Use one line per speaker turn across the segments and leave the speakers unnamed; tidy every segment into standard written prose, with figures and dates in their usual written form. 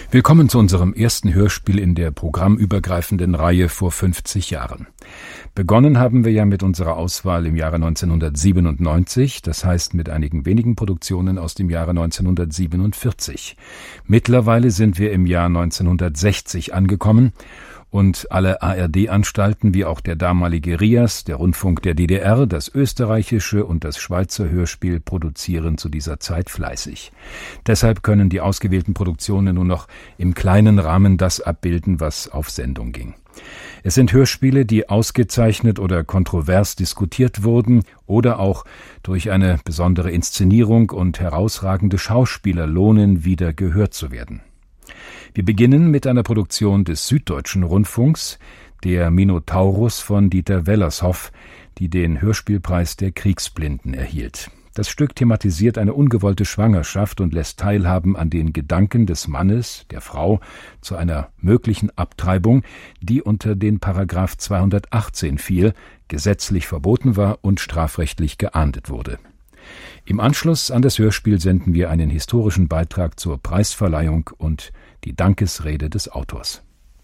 Willkommen zu unserem ersten Hörspiel in der programmübergreifenden Reihe vor 50 Jahren. Begonnen haben wir ja mit unserer Auswahl im Jahre 1997, das heißt mit einigen wenigen Produktionen aus dem Jahre 1947. Mittlerweile sind wir im Jahr 1960 angekommen und alle ARD-Anstalten wie auch der damalige RIAS, der Rundfunk der DDR, das österreichische und das Schweizer Hörspiel produzieren zu dieser Zeit fleißig. Deshalb können die ausgewählten Produktionen nur noch im kleinen Rahmen das abbilden, was auf Sendung ging. Es sind Hörspiele, die ausgezeichnet oder kontrovers diskutiert wurden oder auch durch eine besondere Inszenierung und herausragende Schauspieler lohnen, wieder gehört zu werden. Wir beginnen mit einer Produktion des Süddeutschen Rundfunks, der Minotaurus von Dieter Wellershoff, die den Hörspielpreis der Kriegsblinden erhielt. Das Stück thematisiert eine ungewollte Schwangerschaft und lässt teilhaben an den Gedanken des Mannes, der Frau, zu einer möglichen Abtreibung, die unter den Paragraph 218 fiel, gesetzlich verboten war und strafrechtlich geahndet wurde. Im Anschluss an das Hörspiel senden wir einen historischen Beitrag zur Preisverleihung und die Dankesrede des Autors.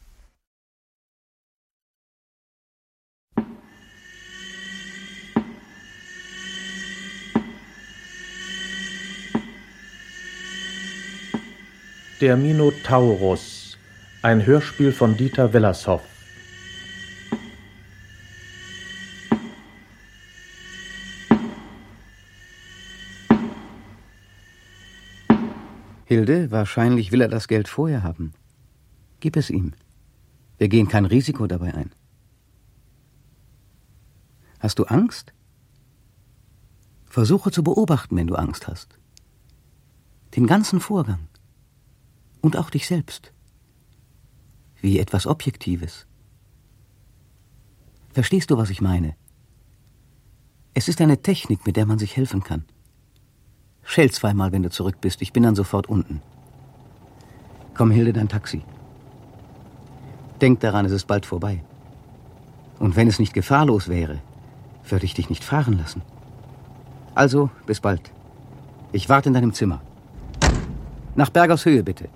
Der Minotaurus, ein Hörspiel von Dieter Wellershoff.
Hilde, wahrscheinlich will er das Geld vorher haben. Gib es ihm. Wir gehen kein Risiko dabei ein. Hast du Angst? Versuche zu beobachten, wenn du Angst hast. Den ganzen Vorgang. Und auch dich selbst. Wie etwas Objektives. Verstehst du, was ich meine? Es ist eine Technik, mit der man sich helfen kann. Schell zweimal, wenn du zurück bist. Ich bin dann sofort unten. Komm, Hilde, dein Taxi. Denk daran, es ist bald vorbei. Und wenn es nicht gefahrlos wäre, würde ich dich nicht fahren lassen. Also, bis bald. Ich warte in deinem Zimmer. Nach Bergers Höhe, bitte.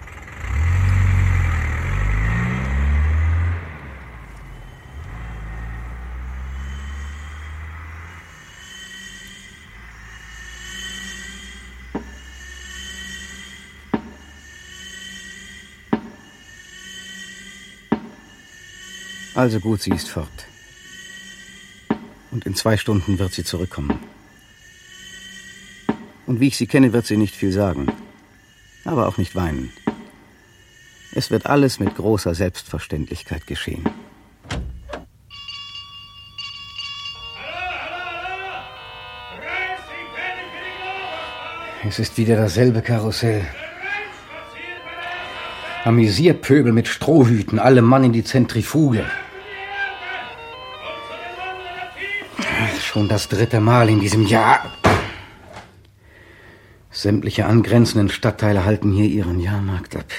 Also gut, sie ist fort. Und in 2 Stunden wird sie zurückkommen. Und wie ich sie kenne, wird sie nicht viel sagen. Aber auch nicht weinen. Es wird alles mit großer Selbstverständlichkeit geschehen. Es ist wieder dasselbe Karussell. Amüsierpöbel mit Strohhüten, alle Mann in die Zentrifuge. Schon das 3. Mal in diesem Jahr. Sämtliche angrenzenden Stadtteile halten hier ihren Jahrmarkt ab.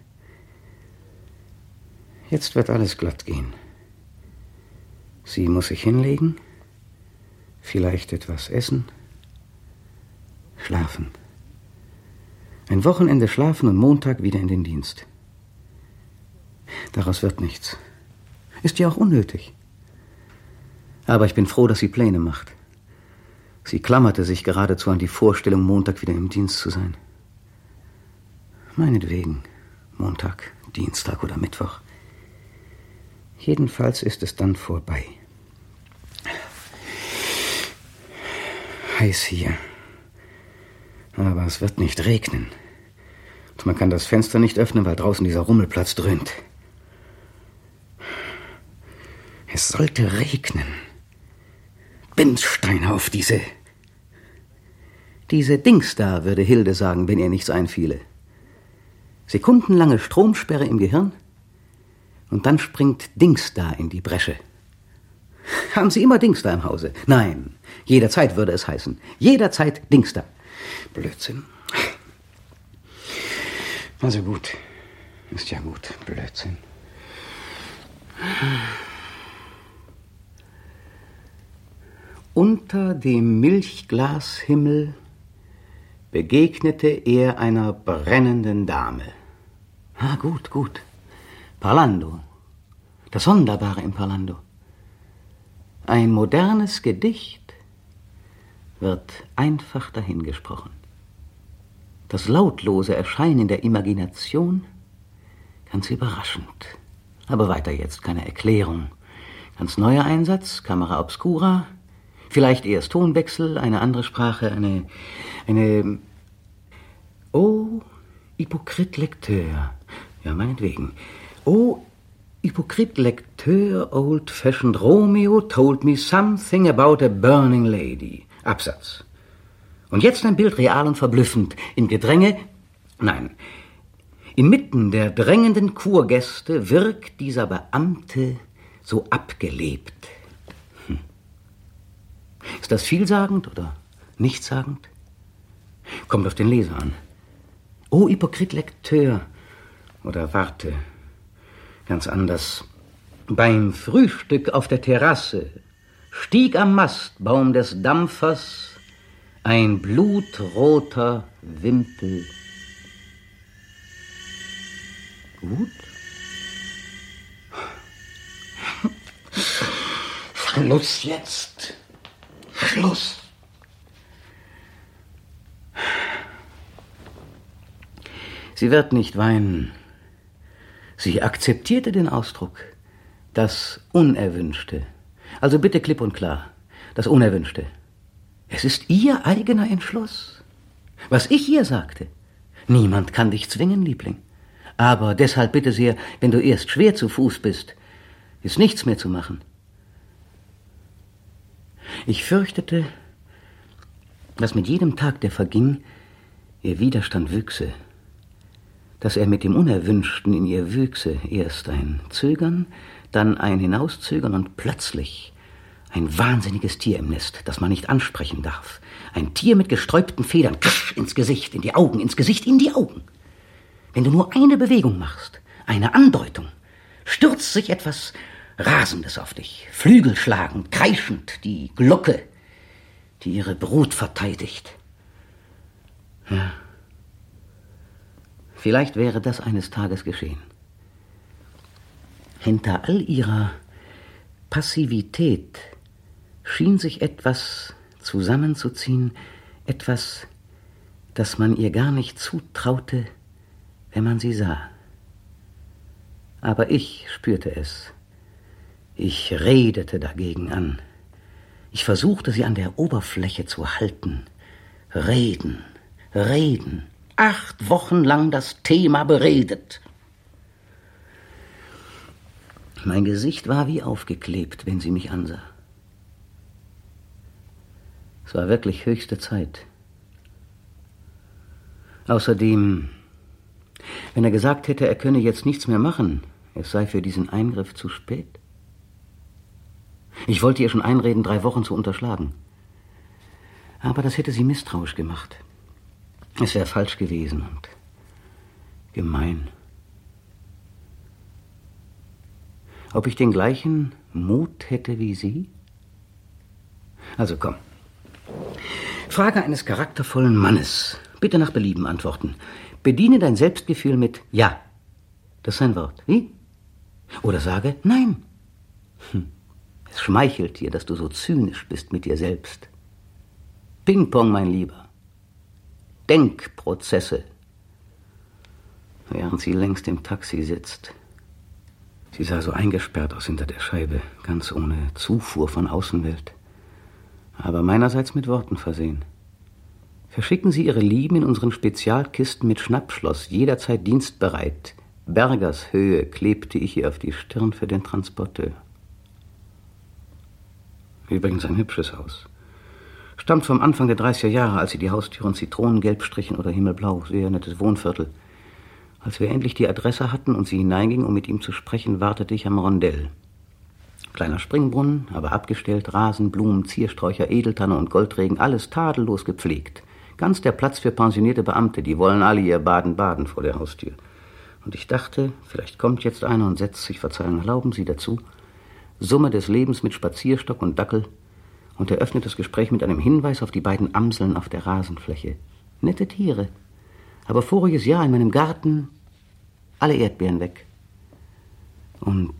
Jetzt wird alles glatt gehen. Sie muss sich hinlegen, vielleicht etwas essen, schlafen. Ein Wochenende schlafen und Montag wieder in den Dienst. Daraus wird nichts. Ist ja auch unnötig. Aber ich bin froh, dass sie Pläne macht. Sie klammerte sich geradezu an die Vorstellung, Montag wieder im Dienst zu sein. Meinetwegen, Montag, Dienstag oder Mittwoch. Jedenfalls ist es dann vorbei. Heiß hier. Aber es wird nicht regnen. Und man kann das Fenster nicht öffnen, weil draußen dieser Rummelplatz dröhnt. Es sollte regnen. Bindstein auf diese Dings da, würde Hilde sagen, wenn ihr nichts einfiele. Sekundenlange Stromsperre im Gehirn und dann springt Dings da in die Bresche. Haben Sie immer Dings da im Hause? Nein, jederzeit würde es heißen. Jederzeit Dings da. Blödsinn. Also gut. Ist ja gut. Blödsinn. Unter dem Milchglashimmel begegnete er einer brennenden Dame. Ah, gut, gut. Parlando. Das Sonderbare im Parlando. Ein modernes Gedicht wird einfach dahingesprochen. Das lautlose Erscheinen der Imagination ganz überraschend. Aber weiter jetzt, keine Erklärung. Ganz neuer Einsatz, Camera Obscura, vielleicht erst Tonwechsel, eine andere Sprache, eine... Oh, Hypocrite Lecteur. Ja, meinetwegen. Oh, Hypocrite Lecteur, old-fashioned Romeo told me something about a burning lady. Absatz. Und jetzt ein Bild real und verblüffend. In Gedränge... Nein. Inmitten der drängenden Kurgäste wirkt dieser Beamte so abgelebt. Ist das vielsagend oder nichtssagend? Kommt auf den Leser an. Oh, Hypocrite Lecteur. Oder warte, ganz anders. Beim Frühstück auf der Terrasse stieg am Mastbaum des Dampfers ein blutroter Wimpel. Gut? Schluss jetzt. Schluss. Sie wird nicht weinen. Sie akzeptierte den Ausdruck. Das Unerwünschte. Also bitte klipp und klar. Das Unerwünschte. Es ist ihr eigener Entschluss. Was ich ihr sagte. Niemand kann dich zwingen, Liebling. Aber deshalb bitte sehr, wenn du erst schwer zu Fuß bist, ist nichts mehr zu machen. Ich fürchtete, dass mit jedem Tag, der verging, ihr Widerstand wüchse. Dass er mit dem Unerwünschten in ihr wüchse. Erst ein Zögern, dann ein Hinauszögern und plötzlich ein wahnsinniges Tier im Nest, das man nicht ansprechen darf. Ein Tier mit gesträubten Federn, ins Gesicht, in die Augen, ins Gesicht, in die Augen. Wenn du nur eine Bewegung machst, eine Andeutung, stürzt sich etwas Rasendes auf dich, flügelschlagend, kreischend, die Glocke, die ihre Brut verteidigt. Ja. Vielleicht wäre das eines Tages geschehen. Hinter all ihrer Passivität schien sich etwas zusammenzuziehen, etwas, das man ihr gar nicht zutraute, wenn man sie sah. Aber ich spürte es. Ich redete dagegen an. Ich versuchte, sie an der Oberfläche zu halten. Reden, reden. 8 Wochen lang das Thema beredet. Mein Gesicht war wie aufgeklebt, wenn sie mich ansah. Es war wirklich höchste Zeit. Außerdem, wenn er gesagt hätte, er könne jetzt nichts mehr machen, es sei für diesen Eingriff zu spät. Ich wollte ihr schon einreden, 3 Wochen zu unterschlagen. Aber das hätte sie misstrauisch gemacht. Es wäre falsch gewesen und gemein. Ob ich den gleichen Mut hätte wie sie? Also komm. Frage eines charaktervollen Mannes. Bitte nach Belieben antworten. Bediene dein Selbstgefühl mit Ja. Das ist ein Wort. Wie? Oder sage Nein. Es schmeichelt dir, dass du so zynisch bist mit dir selbst. Ping-Pong, mein Lieber. Denkprozesse. Während sie längst im Taxi sitzt. Sie sah so eingesperrt aus hinter der Scheibe, ganz ohne Zufuhr von Außenwelt. Aber meinerseits mit Worten versehen. Verschicken Sie Ihre Lieben in unseren Spezialkisten mit Schnappschloss, jederzeit dienstbereit. Bergers Höhe klebte ich ihr auf die Stirn für den Transporteur. Übrigens ein hübsches Haus. Stammt vom Anfang der 30er Jahre, als sie die Haustüren Zitronengelb strichen oder Himmelblau. Sehr nettes Wohnviertel. Als wir endlich die Adresse hatten und sie hineinging, um mit ihm zu sprechen, wartete ich am Rondell. Kleiner Springbrunnen, aber abgestellt, Rasen, Blumen, Ziersträucher, Edeltanne und Goldregen, alles tadellos gepflegt. Ganz der Platz für pensionierte Beamte, die wollen alle ihr Baden-Baden vor der Haustür. Und ich dachte, vielleicht kommt jetzt einer und setzt sich, Verzeihung erlauben Sie, dazu. Summe des Lebens mit Spazierstock und Dackel und eröffnet das Gespräch mit einem Hinweis auf die beiden Amseln auf der Rasenfläche. Nette Tiere. Aber voriges Jahr in meinem Garten alle Erdbeeren weg. Und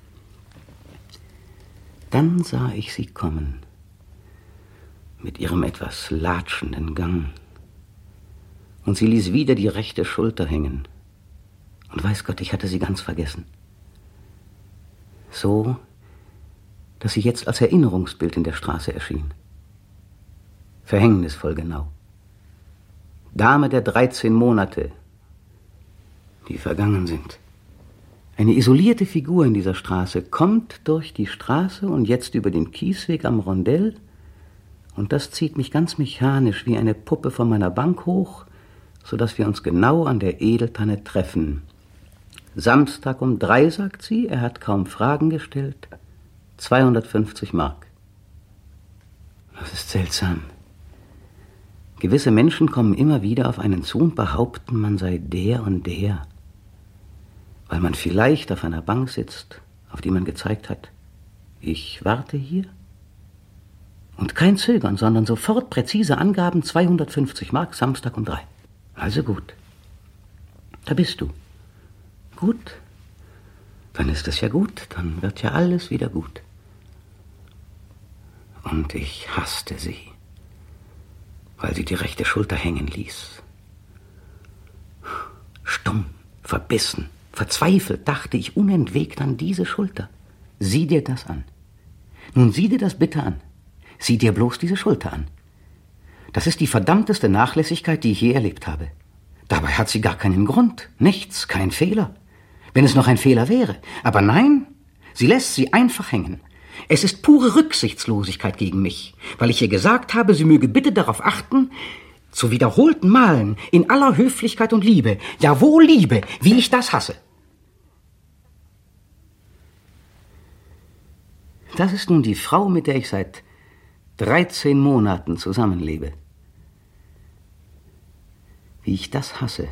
dann sah ich sie kommen, mit ihrem etwas latschenden Gang. Und sie ließ wieder die rechte Schulter hängen. Und weiß Gott, ich hatte sie ganz vergessen. So, dass sie jetzt als Erinnerungsbild in der Straße erschien. Verhängnisvoll genau. Dame der 13 Monate, die vergangen sind. Eine isolierte Figur in dieser Straße kommt durch die Straße und jetzt über den Kiesweg am Rondell, und das zieht mich ganz mechanisch wie eine Puppe von meiner Bank hoch, sodass wir uns genau an der Edeltanne treffen. Samstag um 3, sagt sie, er hat kaum Fragen gestellt. 250 Mark. Das ist seltsam. Gewisse Menschen kommen immer wieder auf einen zu und behaupten, man sei der und der, weil man vielleicht auf einer Bank sitzt, auf die man gezeigt hat, ich warte hier. Und kein Zögern, sondern sofort präzise Angaben, 250 Mark, Samstag um 3. Also gut. Da bist du. Gut. Dann ist es ja gut, dann wird ja alles wieder gut. Und ich hasste sie, weil sie die rechte Schulter hängen ließ. Stumm, verbissen, verzweifelt dachte ich unentwegt an diese Schulter. Sieh dir das an. Nun sieh dir das bitte an. Sieh dir bloß diese Schulter an. Das ist die verdammteste Nachlässigkeit, die ich je erlebt habe. Dabei hat sie gar keinen Grund, nichts, kein Fehler. Wenn es noch ein Fehler wäre. Aber nein, sie lässt sie einfach hängen. Es ist pure Rücksichtslosigkeit gegen mich, weil ich ihr gesagt habe, sie möge bitte darauf achten, zu wiederholten Malen, in aller Höflichkeit und Liebe, jawohl Liebe, wie ich das hasse. Das ist nun die Frau, mit der ich seit 13 Monaten zusammenlebe. Wie ich das hasse.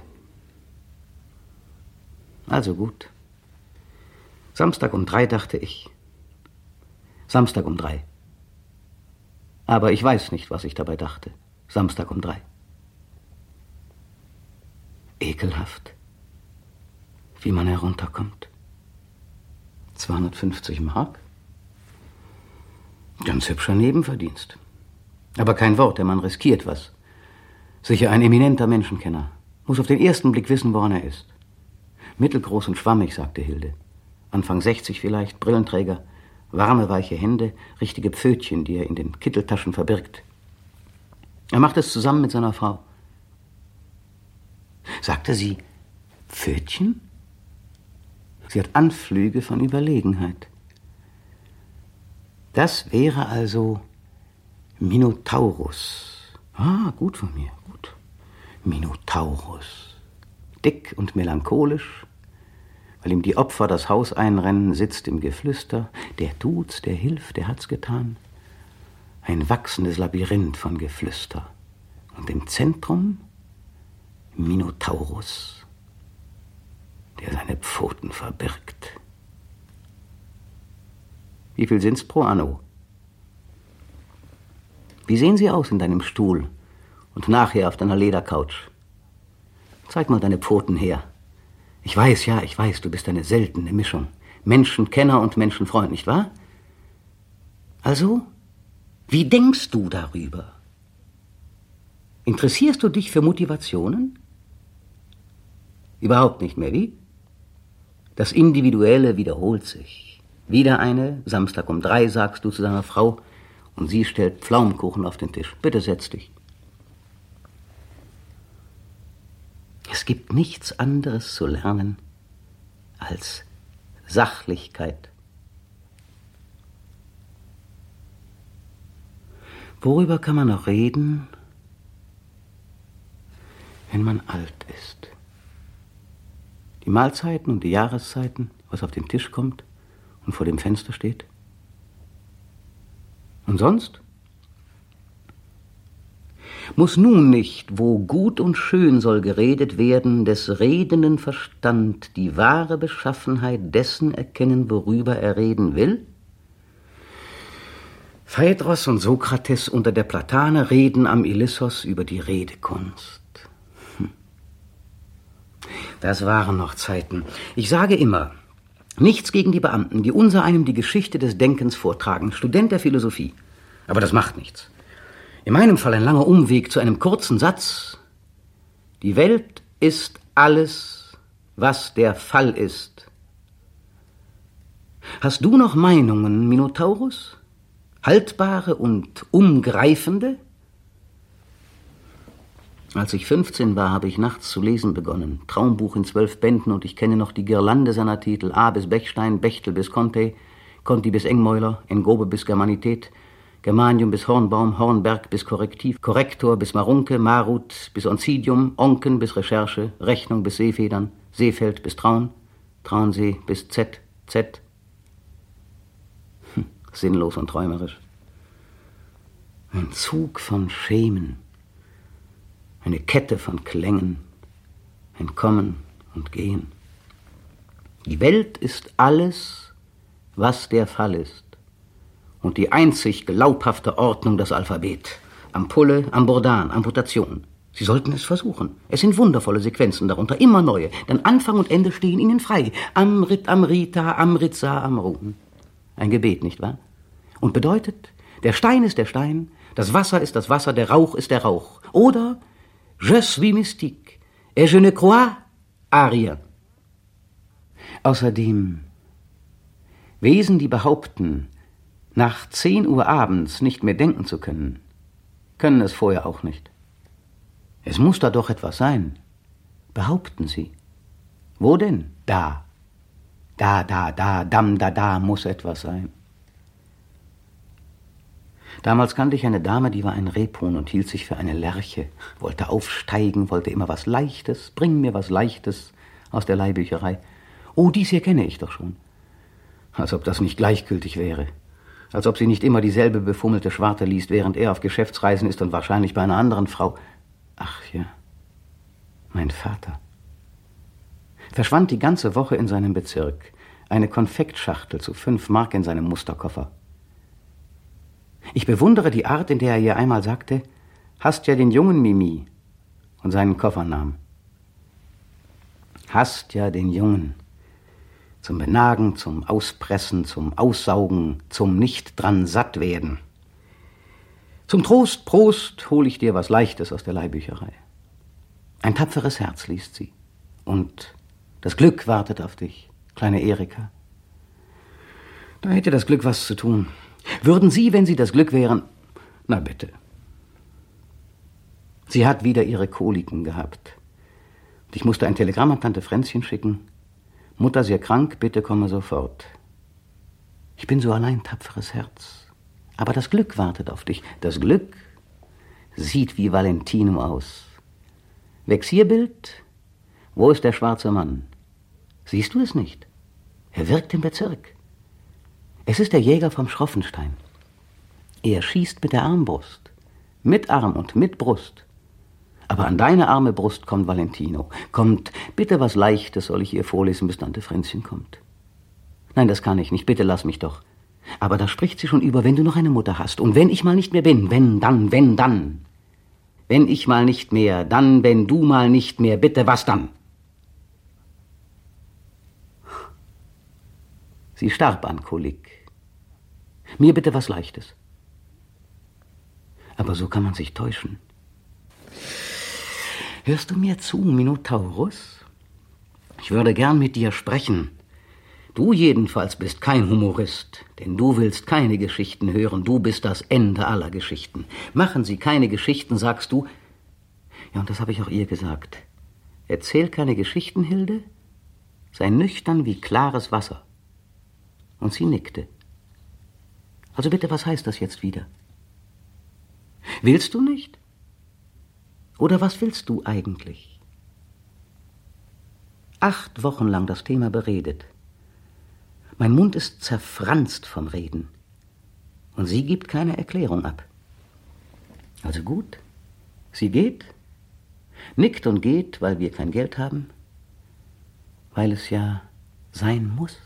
Also gut. Samstag um 3, dachte ich. Samstag um 3. Aber ich weiß nicht, was ich dabei dachte. Samstag um 3. Ekelhaft, wie man herunterkommt. 250 Mark? Ganz hübscher Nebenverdienst. Aber kein Wort, der Mann riskiert was. Sicher ein eminenter Menschenkenner. Muss auf den ersten Blick wissen, woran er ist. Mittelgroß und schwammig, sagte Hilde. Anfang 60 vielleicht, Brillenträger, warme, weiche Hände, richtige Pfötchen, die er in den Kitteltaschen verbirgt. Er macht es zusammen mit seiner Frau. Sagte sie Pfötchen? Sie hat Anflüge von Überlegenheit. Das wäre also Minotaurus. Ah, gut von mir, gut. Minotaurus. Dick und melancholisch, weil ihm die Opfer das Haus einrennen, sitzt im Geflüster. Der tut's, der hilft, der hat's getan. Ein wachsendes Labyrinth von Geflüster. Und im Zentrum Minotaurus, der seine Pfoten verbirgt. Wie viel sind's pro Anno? Wie sehen sie aus in deinem Stuhl und nachher auf deiner Ledercouch? Zeig mal deine Pfoten her. Ich weiß, du bist eine seltene Mischung. Menschenkenner und Menschenfreund, nicht wahr? Also, wie denkst du darüber? Interessierst du dich für Motivationen? Überhaupt nicht mehr, wie? Das Individuelle wiederholt sich. Wieder eine, Samstag um 3, sagst du zu deiner Frau, und sie stellt Pflaumenkuchen auf den Tisch. Bitte setz dich. Es gibt nichts anderes zu lernen als Sachlichkeit. Worüber kann man noch reden, wenn man alt ist? Die Mahlzeiten und die Jahreszeiten, was auf den Tisch kommt und vor dem Fenster steht? Und sonst? Muss nun nicht, wo gut und schön soll geredet werden, des redenden Verstand die wahre Beschaffenheit dessen erkennen, worüber er reden will? Phaedros und Sokrates unter der Platane reden am Ilissos über die Redekunst. Das waren noch Zeiten. Ich sage immer, nichts gegen die Beamten, die unsereinem die Geschichte des Denkens vortragen. Student der Philosophie. Aber das macht nichts. In meinem Fall ein langer Umweg zu einem kurzen Satz. Die Welt ist alles, was der Fall ist. Hast du noch Meinungen, Minotaurus? Haltbare und umgreifende? Als ich 15 war, habe ich nachts zu lesen begonnen. Traumbuch in 12 Bänden, und ich kenne noch die Girlande seiner Titel. A bis Bechstein, Bechtel bis Conti, Conti bis Engmäuler, Engobe bis Germanität, Germanium bis Hornbaum, Hornberg bis Korrektiv, Korrektor bis Marunke, Marut bis Oncidium, Onken bis Recherche, Rechnung bis Seefedern, Seefeld bis Traun, Traunsee bis Z. Sinnlos und träumerisch. Ein Zug von Schemen, eine Kette von Klängen, ein Kommen und Gehen. Die Welt ist alles, was der Fall ist. Und die einzig glaubhafte Ordnung das Alphabet. Ampulle, Ambordan, Amputation. Sie sollten es versuchen. Es sind wundervolle Sequenzen darunter, immer neue. Denn Anfang und Ende stehen ihnen frei. Amrit, Amrita, Amritsa, Amrun. Ein Gebet, nicht wahr? Und bedeutet, der Stein ist der Stein, das Wasser ist das Wasser, der Rauch ist der Rauch. Oder Je suis mystique et je ne crois à rien. Außerdem, Wesen, die behaupten, nach 10 Uhr abends nicht mehr denken zu können, können es vorher auch nicht. Es muss da doch etwas sein. Behaupten Sie. Wo denn? Da. Da muss etwas sein. Damals kannte ich eine Dame, die war ein Rebhuhn und hielt sich für eine Lerche, wollte aufsteigen, wollte immer was Leichtes, bring mir was Leichtes aus der Leihbücherei. Oh, dies hier kenne ich doch schon. Als ob das nicht gleichgültig wäre. Als ob sie nicht immer dieselbe befummelte Schwarte liest, während er auf Geschäftsreisen ist und wahrscheinlich bei einer anderen Frau. Ach ja, mein Vater. Verschwand die ganze Woche in seinem Bezirk. Eine Konfektschachtel zu 5 Mark in seinem Musterkoffer. Ich bewundere die Art, in der er ihr einmal sagte, hast ja den jungen Mimi, und seinen Koffer nahm. Hast ja den Jungen. Zum Benagen, zum Auspressen, zum Aussaugen, zum nicht dran satt werden. Zum Trost, Prost, hol ich dir was Leichtes aus der Leihbücherei. Ein tapferes Herz liest sie. Und das Glück wartet auf dich, kleine Erika. Da hätte das Glück was zu tun. Würden Sie, wenn Sie das Glück wären... Na bitte. Sie hat wieder ihre Koliken gehabt. Und ich musste ein Telegramm an Tante Fränzchen schicken. Mutter sehr krank, bitte komme sofort. Ich bin so allein, tapferes Herz. Aber das Glück wartet auf dich. Das Glück sieht wie Valentino aus. Vexierbild, wo ist der schwarze Mann? Siehst du es nicht? Er wirkt im Bezirk. Es ist der Jäger vom Schroffenstein. Er schießt mit der Armbrust. Mit Arm und mit Brust. Aber an deine arme Brust kommt Valentino. Kommt, bitte was Leichtes soll ich ihr vorlesen, bis Tante Fränzchen kommt. Nein, das kann ich nicht, bitte lass mich doch. Aber da spricht sie schon über, wenn du noch eine Mutter hast. Und wenn ich mal nicht mehr bin, wenn dann. Wenn ich mal nicht mehr, dann, wenn du mal nicht mehr, bitte, was dann? Sie starb an Kolik. Mir bitte was Leichtes. Aber so kann man sich täuschen. Hörst du mir zu, Minotaurus? Ich würde gern mit dir sprechen. Du jedenfalls bist kein Humorist, denn du willst keine Geschichten hören. Du bist das Ende aller Geschichten. Machen Sie keine Geschichten, sagst du. Ja, und das habe ich auch ihr gesagt. Erzähl keine Geschichten, Hilde. Sei nüchtern wie klares Wasser. Und sie nickte. Also bitte, was heißt das jetzt wieder? Willst du nicht? Oder was willst du eigentlich? 8 Wochen lang das Thema beredet. Mein Mund ist zerfranst vom Reden. Und sie gibt keine Erklärung ab. Also gut, sie geht, nickt und geht, weil wir kein Geld haben, weil es ja sein muss.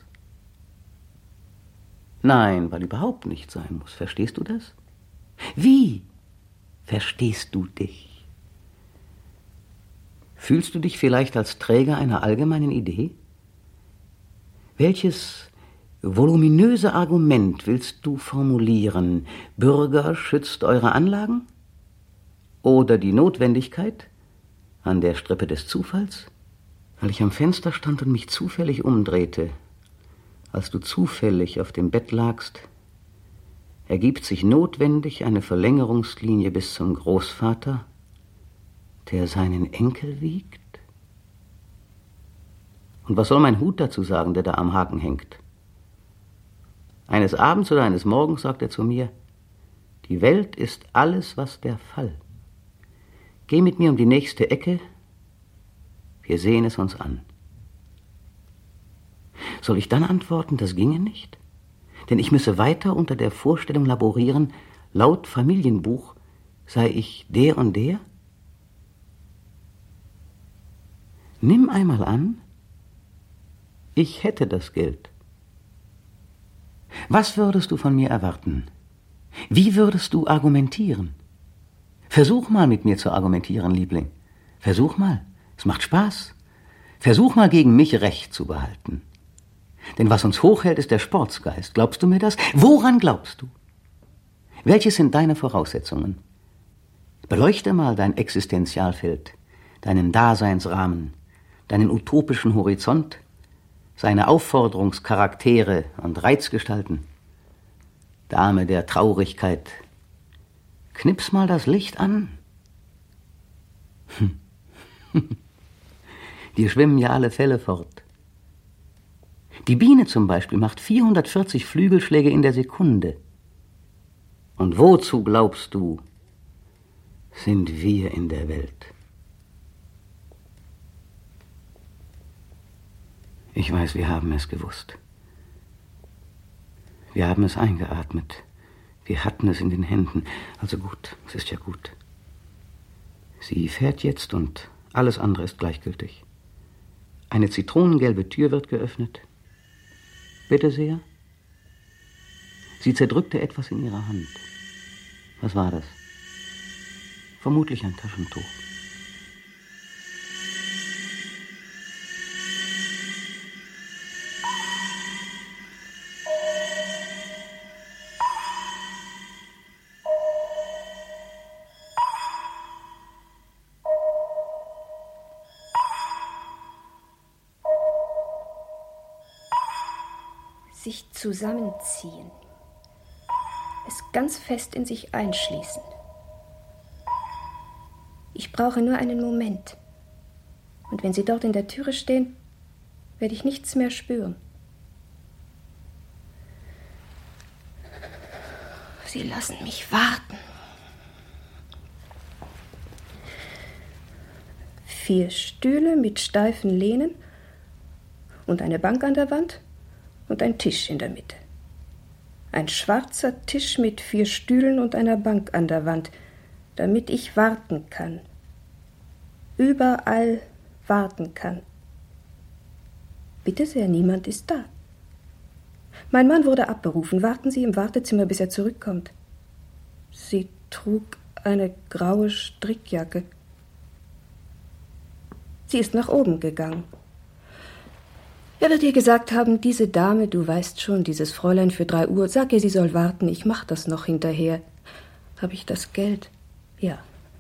Nein, weil überhaupt nicht sein muss. Verstehst du das? Wie verstehst du dich? Fühlst du dich vielleicht als Träger einer allgemeinen Idee? Welches voluminöse Argument willst du formulieren? Bürger, schützt eure Anlagen? Oder die Notwendigkeit an der Strippe des Zufalls? Weil ich am Fenster stand und mich zufällig umdrehte, als du zufällig auf dem Bett lagst, ergibt sich notwendig eine Verlängerungslinie bis zum Großvater, der seinen Enkel wiegt? Und was soll mein Hut dazu sagen, der da am Haken hängt? Eines Abends oder eines Morgens sagt er zu mir, die Welt ist alles, was der Fall. Geh mit mir um die nächste Ecke, wir sehen es uns an. Soll ich dann antworten, das ginge nicht? Denn ich müsse weiter unter der Vorstellung laborieren, laut Familienbuch sei ich der und der? Nimm einmal an, ich hätte das Geld. Was würdest du von mir erwarten? Wie würdest du argumentieren? Versuch mal mit mir zu argumentieren, Liebling. Versuch mal, es macht Spaß. Versuch mal gegen mich Recht zu behalten. Denn was uns hochhält, ist der Sportsgeist. Glaubst du mir das? Woran glaubst du? Welches sind deine Voraussetzungen? Beleuchte mal dein Existenzialfeld, deinen Daseinsrahmen, deinen utopischen Horizont, seine Aufforderungscharaktere und Reizgestalten. Dame der Traurigkeit, knips mal das Licht an. Dir schwimmen ja alle Fälle fort. Die Biene zum Beispiel macht 440 Flügelschläge in der Sekunde. Und wozu, glaubst du, sind wir in der Welt? Ich weiß, wir haben es gewusst. Wir haben es eingeatmet. Wir hatten es in den Händen. Also gut, es ist ja gut. Sie fährt jetzt und alles andere ist gleichgültig. Eine zitronengelbe Tür wird geöffnet. Bitte sehr. Sie zerdrückte etwas in ihrer Hand. Was war das? Vermutlich ein Taschentuch.
Sich zusammenziehen, es ganz fest in sich einschließen. Ich brauche nur einen Moment. Und wenn Sie dort in der Türe stehen, werde ich nichts mehr spüren. Sie lassen mich warten. 4 Stühle mit steifen Lehnen und eine Bank an der Wand und ein Tisch in der Mitte. Ein schwarzer Tisch mit 4 Stühlen und einer Bank an der Wand, damit ich warten kann. Überall warten kann. Bitte sehr, niemand ist da. Mein Mann wurde abberufen. Warten Sie im Wartezimmer, bis er zurückkommt. Sie trug eine graue Strickjacke. Sie ist nach oben gegangen. Er wird ihr gesagt haben, diese Dame, du weißt schon, dieses Fräulein für 3 Uhr, sag ihr, sie soll warten, ich mach das noch hinterher. Habe ich das Geld? Ja.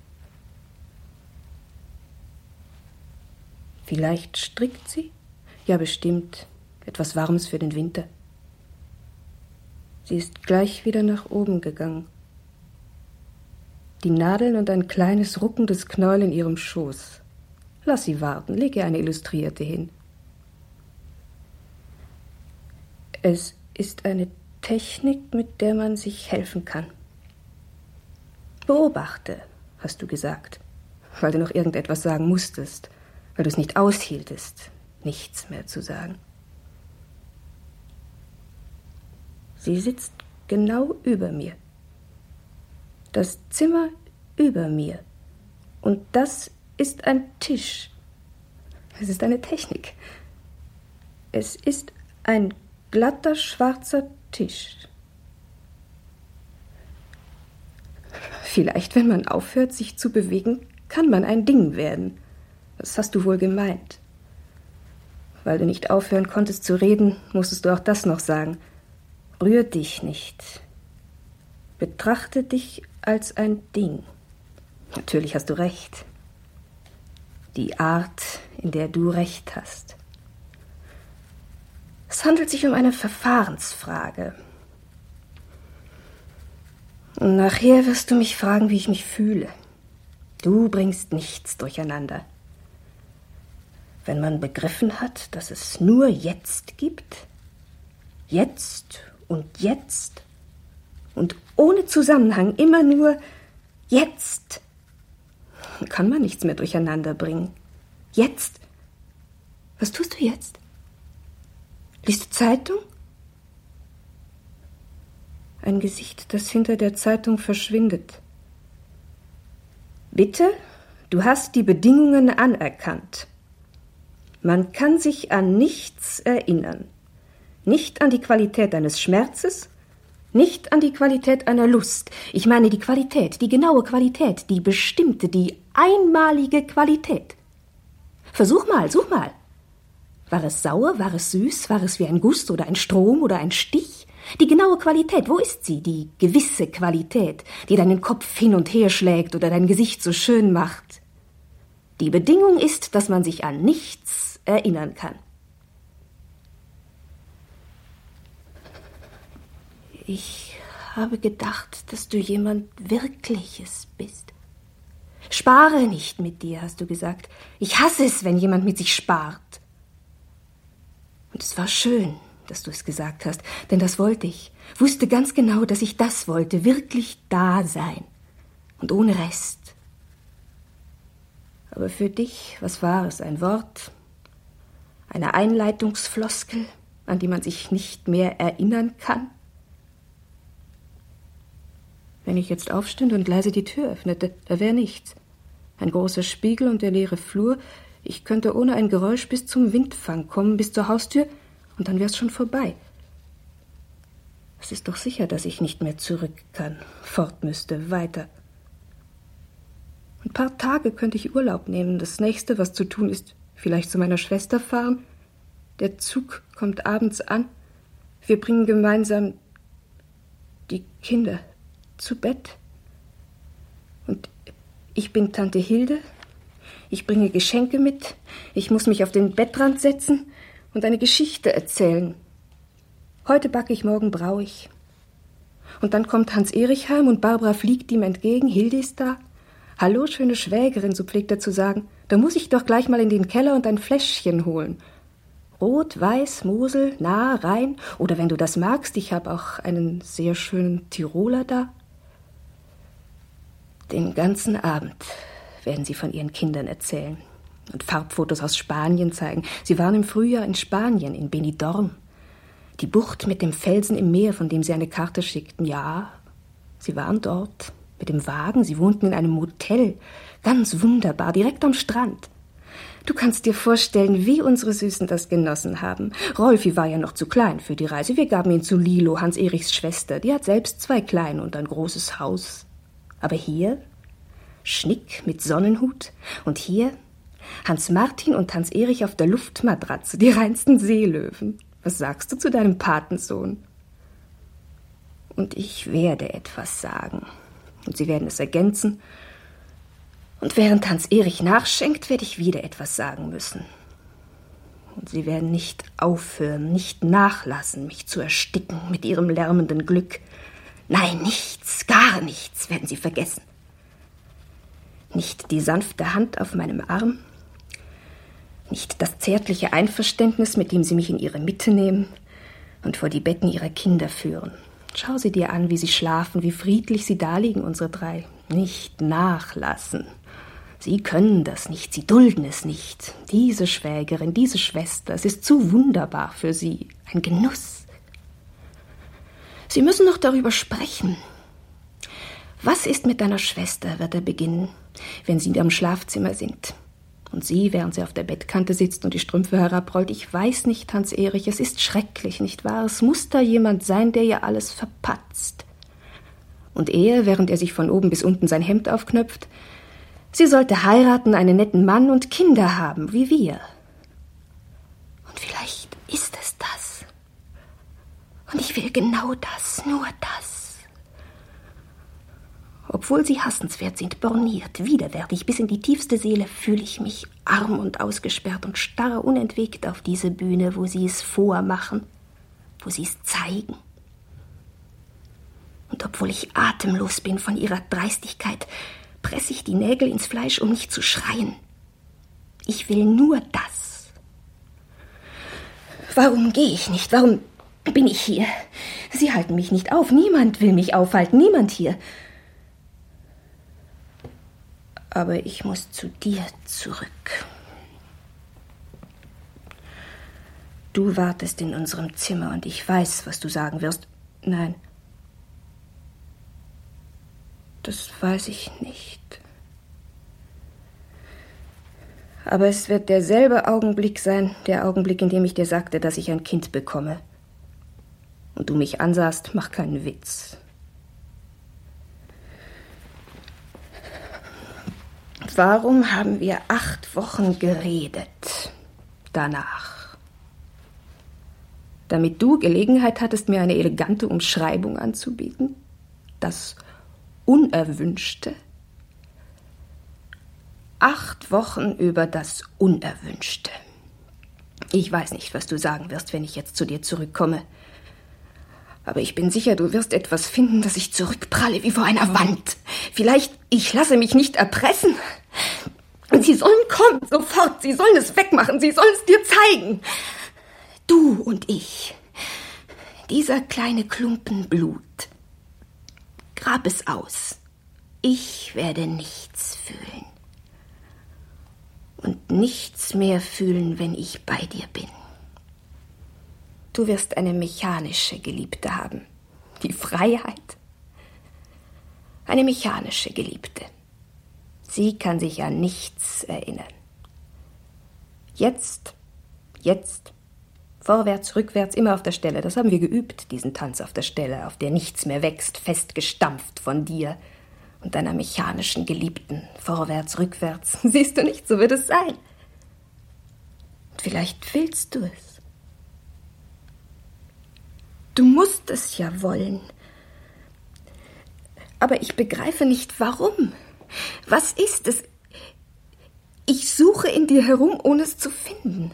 Vielleicht strickt sie? Ja, bestimmt. Etwas Warmes für den Winter. Sie ist gleich wieder nach oben gegangen. Die Nadeln und ein kleines ruckendes Knäuel in ihrem Schoß. Lass sie warten, leg ihr eine Illustrierte hin. Es ist eine Technik, mit der man sich helfen kann. Beobachte, hast du gesagt, weil du noch irgendetwas sagen musstest, weil du es nicht aushieltest, nichts mehr zu sagen. Sie sitzt genau über mir. Das Zimmer über mir. Und das ist ein Tisch. Es ist eine Technik. Es ist ein glatter, schwarzer Tisch. Vielleicht, wenn man aufhört, sich zu bewegen, kann man ein Ding werden. Was hast du wohl gemeint? Weil du nicht aufhören konntest zu reden, musstest du auch das noch sagen. Rühr dich nicht. Betrachte dich als ein Ding. Natürlich hast du recht. Die Art, in der du recht hast. Es handelt sich um eine Verfahrensfrage. Und nachher wirst du mich fragen, wie ich mich fühle. Du bringst nichts durcheinander. Wenn man begriffen hat, dass es nur jetzt gibt, jetzt und ohne Zusammenhang immer nur jetzt, kann man nichts mehr durcheinander bringen. Jetzt? Was tust du jetzt? Liest du Zeitung? Ein Gesicht, das hinter der Zeitung verschwindet. Bitte, du hast die Bedingungen anerkannt. Man kann sich an nichts erinnern. Nicht an die Qualität eines Schmerzes, nicht an die Qualität einer Lust. Ich meine die Qualität, die genaue Qualität, die bestimmte, die einmalige Qualität. Versuch mal, such mal. War es sauer, war es süß, war es wie ein Guss oder ein Strom oder ein Stich? Die genaue Qualität, wo ist sie? Die gewisse Qualität, die deinen Kopf hin und her schlägt oder dein Gesicht so schön macht. Die Bedingung ist, dass man sich an nichts erinnern kann. Ich habe gedacht, dass du jemand Wirkliches bist. Spare nicht mit dir, hast du gesagt. Ich hasse es, wenn jemand mit sich spart. Und es war schön, dass du es gesagt hast, denn das wollte ich. Wusste ganz genau, dass ich das wollte, wirklich da sein. Und ohne Rest. Aber für dich, was war es? Ein Wort? Eine Einleitungsfloskel, an die man sich nicht mehr erinnern kann? Wenn ich jetzt aufstünde und leise die Tür öffnete, da wäre nichts. Ein großer Spiegel und der leere Flur. Ich könnte ohne ein Geräusch bis zum Windfang kommen, bis zur Haustür, und dann wär's schon vorbei. Es ist doch sicher, dass ich nicht mehr zurück kann, fort müsste, weiter. Ein paar Tage könnte ich Urlaub nehmen. Das Nächste, was zu tun ist, vielleicht zu meiner Schwester fahren. Der Zug kommt abends an. Wir bringen gemeinsam die Kinder zu Bett. Und ich bin Tante Hilde. Ich bringe Geschenke mit. Ich muss mich auf den Bettrand setzen und eine Geschichte erzählen. Heute backe ich, morgen braue ich. Und dann kommt Hans-Erich heim und Barbara fliegt ihm entgegen. Hilde ist da. Hallo, schöne Schwägerin, so pflegt er zu sagen. Da muss ich doch gleich mal in den Keller und ein Fläschchen holen. Rot, Weiß, Mosel, nah, rein. Oder wenn du das magst, ich habe auch einen sehr schönen Tiroler da. Den ganzen Abend werden sie von ihren Kindern erzählen und Farbfotos aus Spanien zeigen. Sie waren im Frühjahr in Spanien, in Benidorm. Die Bucht mit dem Felsen im Meer, von dem sie eine Karte schickten. Ja, sie waren dort mit dem Wagen. Sie wohnten in einem Motel. Ganz wunderbar, direkt am Strand. Du kannst dir vorstellen, wie unsere Süßen das genossen haben. Rolfi war ja noch zu klein für die Reise. Wir gaben ihn zu Lilo, Hans-Erichs Schwester. Die hat selbst 2 Kleine und ein großes Haus. Aber hier Schnick mit Sonnenhut und hier Hans-Martin und Hans-Erich auf der Luftmatratze, die reinsten Seelöwen. Was sagst du zu deinem Patensohn? Und ich werde etwas sagen. Und sie werden es ergänzen. Und während Hans-Erich nachschenkt, werde ich wieder etwas sagen müssen. Und sie werden nicht aufhören, nicht nachlassen, mich zu ersticken mit ihrem lärmenden Glück. Nein, nichts, gar nichts werden sie vergessen. Nicht die sanfte Hand auf meinem Arm, nicht das zärtliche Einverständnis, mit dem sie mich in ihre Mitte nehmen und vor die Betten ihrer Kinder führen. Schau sie dir an, wie sie schlafen, wie friedlich sie daliegen, unsere 3. Nicht nachlassen. Sie können das nicht, sie dulden es nicht. Diese Schwägerin, diese Schwester, es ist zu wunderbar für sie. Ein Genuss. Sie müssen noch darüber sprechen. Was ist mit deiner Schwester, wird er beginnen, wenn sie in ihrem Schlafzimmer sind. Und sie, während sie auf der Bettkante sitzt und die Strümpfe herabrollt, ich weiß nicht, Hans-Erich, es ist schrecklich, nicht wahr? Es muss da jemand sein, der ihr alles verpatzt. Und er, während er sich von oben bis unten sein Hemd aufknöpft, Sie sollte heiraten, einen netten Mann und Kinder haben, wie wir. Und vielleicht ist es das. Und ich will genau das, nur das. Obwohl sie hassenswert sind, borniert, widerwärtig, bis in die tiefste Seele, fühle ich mich arm und ausgesperrt und starre unentwegt auf diese Bühne, wo sie es vormachen, wo sie es zeigen. Und obwohl ich atemlos bin von ihrer Dreistigkeit, presse ich die Nägel ins Fleisch, um nicht zu schreien. Ich will nur das. Warum gehe ich nicht? Warum bin ich hier? Sie halten mich nicht auf. Niemand will mich aufhalten. Niemand hier. Aber ich muss zu dir zurück. Du wartest in unserem Zimmer und ich weiß, was du sagen wirst. Nein. Das weiß ich nicht. Aber es wird derselbe Augenblick sein, der Augenblick, in dem ich dir sagte, dass ich ein Kind bekomme. Und du mich ansahst, mach keinen Witz. Warum haben wir 8 Wochen geredet danach? Damit du Gelegenheit hattest, mir eine elegante Umschreibung anzubieten? Das Unerwünschte? 8 Wochen über das Unerwünschte. Ich weiß nicht, was du sagen wirst, wenn ich jetzt zu dir zurückkomme. Aber ich bin sicher, du wirst etwas finden, das ich zurückpralle wie vor einer Wand. Vielleicht, ich lasse mich nicht erpressen. Sie sollen kommen, sofort. Sie sollen es wegmachen. Sie sollen es dir zeigen. Du und ich. Dieser kleine Klumpen Blut. Grab es aus. Ich werde nichts fühlen. Und nichts mehr fühlen, wenn ich bei dir bin. Du wirst eine mechanische Geliebte haben. Die Freiheit. Eine mechanische Geliebte. Sie kann sich an nichts erinnern. Jetzt, vorwärts, rückwärts, immer auf der Stelle. Das haben wir geübt, diesen Tanz auf der Stelle, auf der nichts mehr wächst, festgestampft von dir und deiner mechanischen Geliebten. Vorwärts, rückwärts. Siehst du nicht, so wird es sein. Und vielleicht willst du es. Du musst es ja wollen. Aber ich begreife nicht, warum. Was ist es? Ich suche in dir herum, ohne es zu finden.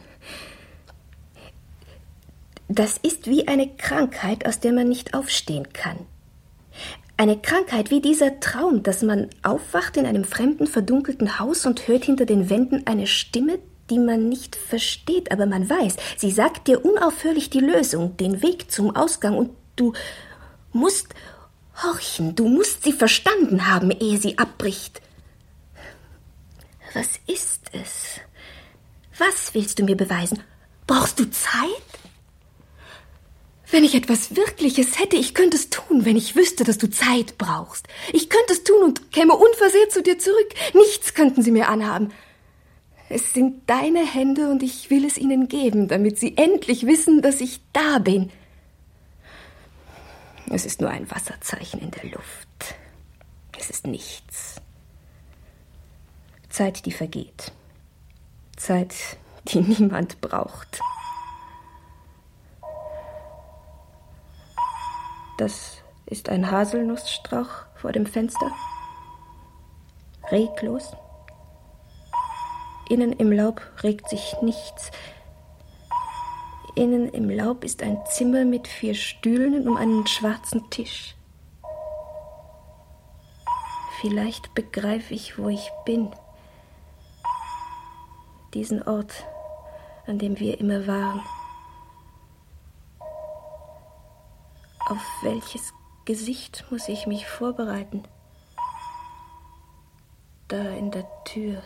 Das ist wie eine Krankheit, aus der man nicht aufstehen kann. Eine Krankheit wie dieser Traum, dass man aufwacht in einem fremden, verdunkelten Haus und hört hinter den Wänden eine Stimme, die man nicht versteht, aber man weiß, sie sagt dir unaufhörlich die Lösung, den Weg zum Ausgang, und du musst horchen, du musst sie verstanden haben, ehe sie abbricht. Was ist es? Was willst du mir beweisen? Brauchst du Zeit? Wenn ich etwas Wirkliches hätte, ich könnte es tun, wenn ich wüsste, dass du Zeit brauchst. Ich könnte es tun und käme unversehrt zu dir zurück. Nichts könnten sie mir anhaben. Es sind deine Hände und ich will es ihnen geben, damit sie endlich wissen, dass ich da bin. Es ist nur ein Wasserzeichen in der Luft. Es ist nichts. Zeit, die vergeht. Zeit, die niemand braucht. Das ist ein Haselnussstrauch vor dem Fenster. Reglos. Innen im Laub regt sich nichts. Innen im Laub ist ein Zimmer mit 4 Stühlen um einen schwarzen Tisch. Vielleicht begreife ich, wo ich bin. Diesen Ort, an dem wir immer waren. Auf welches Gesicht muss ich mich vorbereiten? Da in der Tür.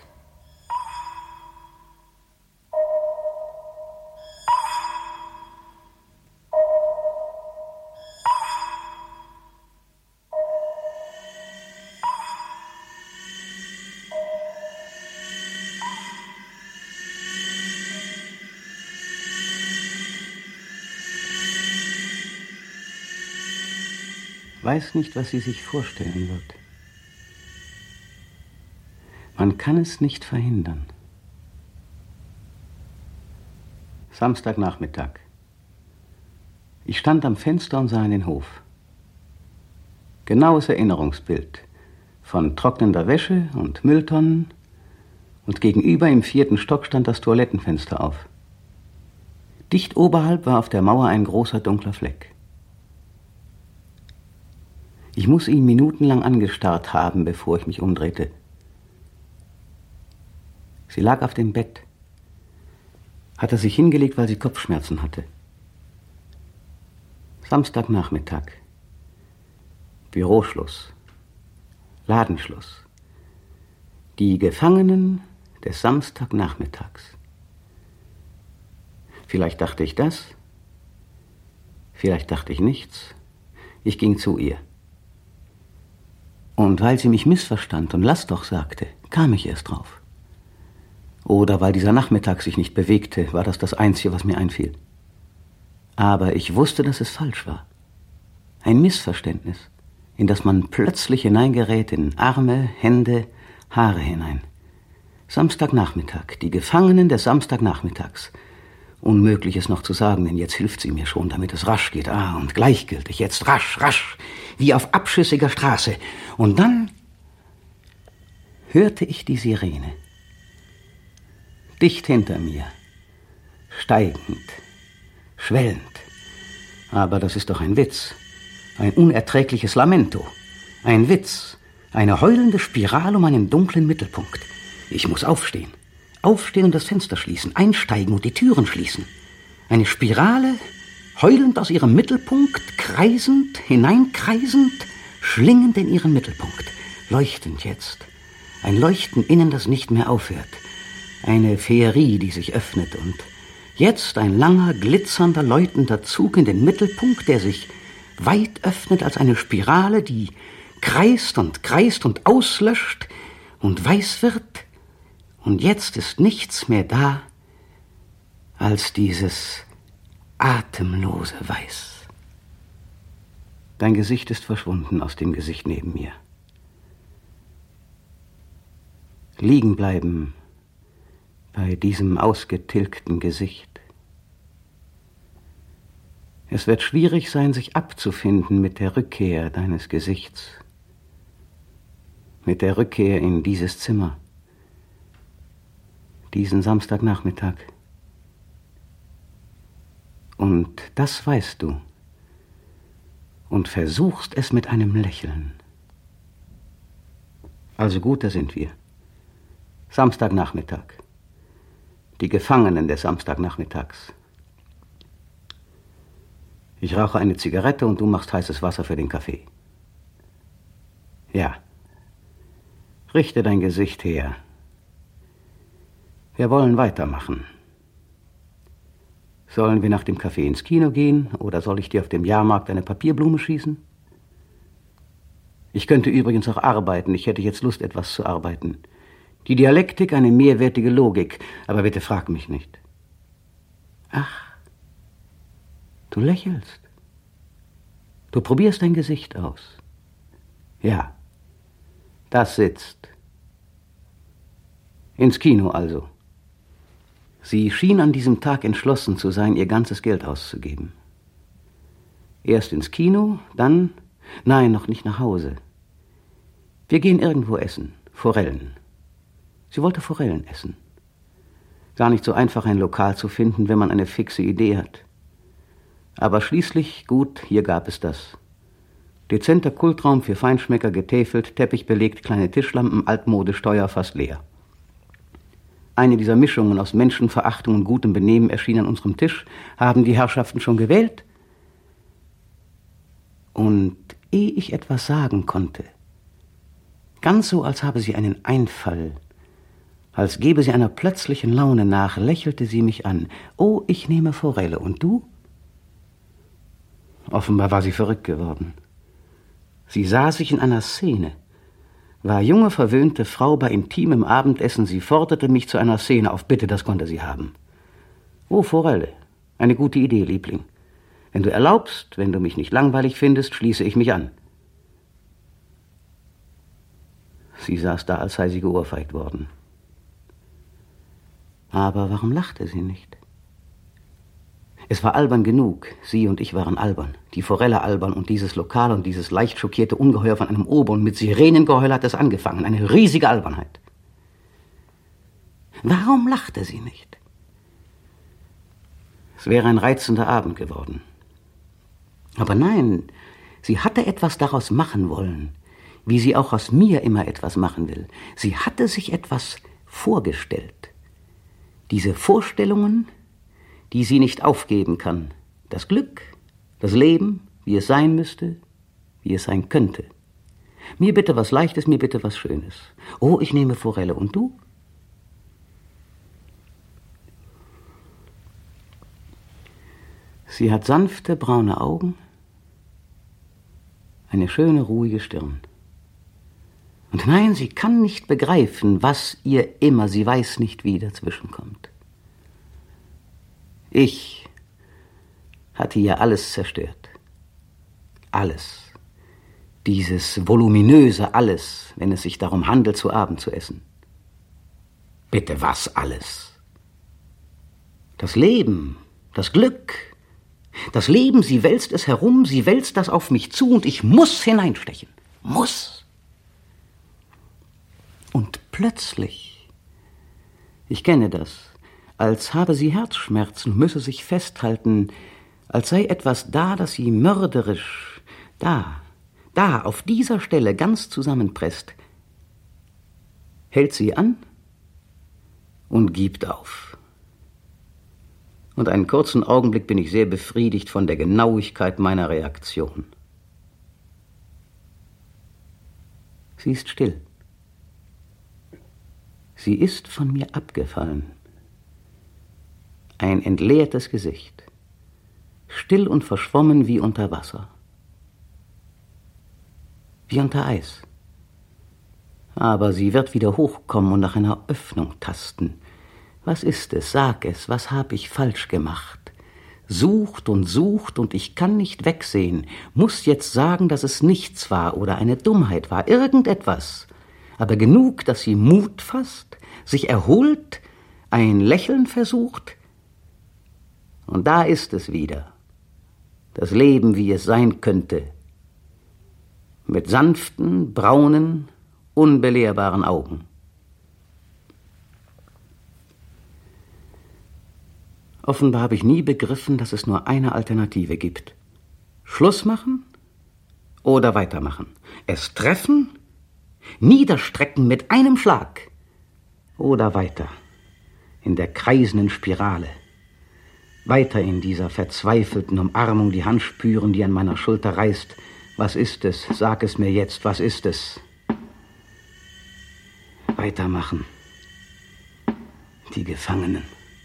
Weiß nicht, was sie sich vorstellen wird. Man kann es nicht verhindern. Samstagnachmittag. Ich stand am Fenster und sah in den Hof. Genaues Erinnerungsbild von trocknender Wäsche und Mülltonnen, und gegenüber im 4. Stock stand das Toilettenfenster auf. Dicht oberhalb war auf der Mauer ein großer dunkler Fleck. Ich muss ihn minutenlang angestarrt haben, bevor ich mich umdrehte. Sie lag auf dem Bett, hatte sich hingelegt, weil sie Kopfschmerzen hatte. Samstagnachmittag. Büroschluss. Ladenschluss. Die Gefangenen des Samstagnachmittags. Vielleicht dachte ich das, vielleicht dachte ich nichts. Ich ging zu ihr. Und weil sie mich missverstand und lass doch sagte, kam ich erst drauf. Oder weil dieser Nachmittag sich nicht bewegte, war das Einzige, was mir einfiel. Aber ich wusste, dass es falsch war. Ein Missverständnis, in das man plötzlich hineingerät, in Arme, Hände, Haare hinein. Samstagnachmittag, die Gefangenen des Samstagnachmittags. Unmöglich es noch zu sagen, denn jetzt hilft sie mir schon, damit es rasch geht. Und gleichgültig, jetzt rasch, rasch, wie auf abschüssiger Straße. Und dann hörte ich die Sirene. Dicht hinter mir, steigend, schwellend. Aber das ist doch ein Witz, ein unerträgliches Lamento, ein Witz, eine heulende Spirale um einen dunklen Mittelpunkt. Ich muss aufstehen und das Fenster schließen, einsteigen und die Türen schließen. Eine Spirale, heulend aus ihrem Mittelpunkt, kreisend, hineinkreisend, schlingend in ihren Mittelpunkt, leuchtend jetzt. Ein Leuchten innen, das nicht mehr aufhört. Eine Feerie, die sich öffnet und jetzt ein langer, glitzernder, läutender Zug in den Mittelpunkt, der sich weit öffnet als eine Spirale, die kreist und auslöscht und weiß wird. Und jetzt ist nichts mehr da als dieses atemlose Weiß. Dein Gesicht ist verschwunden aus dem Gesicht neben mir. Liegen bleiben bei diesem ausgetilgten Gesicht. Es wird schwierig sein, sich abzufinden mit der Rückkehr deines Gesichts, mit der Rückkehr in dieses Zimmer, diesen Samstagnachmittag. Und das weißt du und versuchst es mit einem Lächeln. Also gut, da sind wir. Samstagnachmittag. Die Gefangenen des Samstagnachmittags. Ich rauche eine Zigarette und du machst heißes Wasser für den Kaffee. Ja. Richte dein Gesicht her. Wir wollen weitermachen. Sollen wir nach dem Kaffee ins Kino gehen oder soll ich dir auf dem Jahrmarkt eine Papierblume schießen? Ich könnte übrigens auch arbeiten. Ich hätte jetzt Lust, etwas zu arbeiten. Die Dialektik, eine mehrwertige Logik. Aber bitte frag mich nicht. Ach, du lächelst. Du probierst dein Gesicht aus. Ja, das sitzt. Ins Kino also. Sie schien an diesem Tag entschlossen zu sein, ihr ganzes Geld auszugeben. Erst ins Kino, dann... Nein, noch nicht nach Hause. Wir gehen irgendwo essen. Forellen. Sie wollte Forellen essen. Gar nicht so einfach, ein Lokal zu finden, wenn man eine fixe Idee hat. Aber schließlich, gut, hier gab es das. Dezenter Kultraum für Feinschmecker, getäfelt, Teppich belegt, kleine Tischlampen, altmodisch, teuer, fast leer. Eine dieser Mischungen aus Menschenverachtung und gutem Benehmen erschien an unserem Tisch. Haben die Herrschaften schon gewählt? Und ehe ich etwas sagen konnte, ganz so, als habe sie einen Einfall, als gebe sie einer plötzlichen Laune nach, lächelte sie mich an. Oh, ich nehme Forelle. Und du? Offenbar war sie verrückt geworden. Sie sah sich in einer Szene. War junge, verwöhnte Frau bei intimem Abendessen. Sie forderte mich zu einer Szene auf. Bitte, das konnte sie haben. Oh, Forelle. Eine gute Idee, Liebling. Wenn du erlaubst, wenn du mich nicht langweilig findest, schließe ich mich an. Sie saß da, als sei sie geohrfeigt worden. Aber warum lachte sie nicht? Es war albern genug. Sie und ich waren albern. Die Forelle albern und dieses Lokal und dieses leicht schockierte Ungeheuer von einem Ober. Und mit Sirenengeheul hat es angefangen. Eine riesige Albernheit. Warum lachte sie nicht? Es wäre ein reizender Abend geworden. Aber nein, sie hatte etwas daraus machen wollen, wie sie auch aus mir immer etwas machen will. Sie hatte sich etwas vorgestellt. Diese Vorstellungen, die sie nicht aufgeben kann. Das Glück, das Leben, wie es sein müsste, wie es sein könnte. Mir bitte was Leichtes, mir bitte was Schönes. Oh, ich nehme Forelle. Und du? Sie hat sanfte, braune Augen, eine schöne, ruhige Stirn. Und nein, sie kann nicht begreifen, was ihr immer, sie weiß nicht, wie dazwischenkommt. Ich hatte ihr alles zerstört. Alles. Dieses voluminöse Alles, wenn es sich darum handelt, zu Abend zu essen. Bitte, was alles? Das Leben, das Glück. Das Leben, sie wälzt es herum, sie wälzt das auf mich zu und ich muss hineinstechen. Muss. Und plötzlich, ich kenne das, als habe sie Herzschmerzen, müsse sich festhalten, als sei etwas da, das sie mörderisch, da, auf dieser Stelle ganz zusammenpresst, hält sie an und gibt auf. Und einen kurzen Augenblick bin ich sehr befriedigt von der Genauigkeit meiner Reaktion. Sie ist still. Sie ist von mir abgefallen. Ein entleertes Gesicht, still und verschwommen wie unter Wasser. Wie unter Eis. Aber sie wird wieder hochkommen und nach einer Öffnung tasten. Was ist es? Sag es, was hab ich falsch gemacht? Sucht und ich kann nicht wegsehen, muss jetzt sagen, dass es nichts war oder eine Dummheit war, irgendetwas. Aber genug, dass sie Mut fasst, sich erholt, ein Lächeln versucht. Und da ist es wieder. Das Leben, wie es sein könnte. Mit sanften, braunen, unbelehrbaren Augen. Offenbar habe ich nie begriffen, dass es nur eine Alternative gibt. Schluss machen oder weitermachen. Es treffen, niederstrecken mit einem Schlag oder weiter in der kreisenden Spirale. Weiter in dieser verzweifelten Umarmung, die Hand spüren, die an meiner Schulter reißt. Was ist es? Sag es mir jetzt, was ist es? Weitermachen. Die Gefangenen.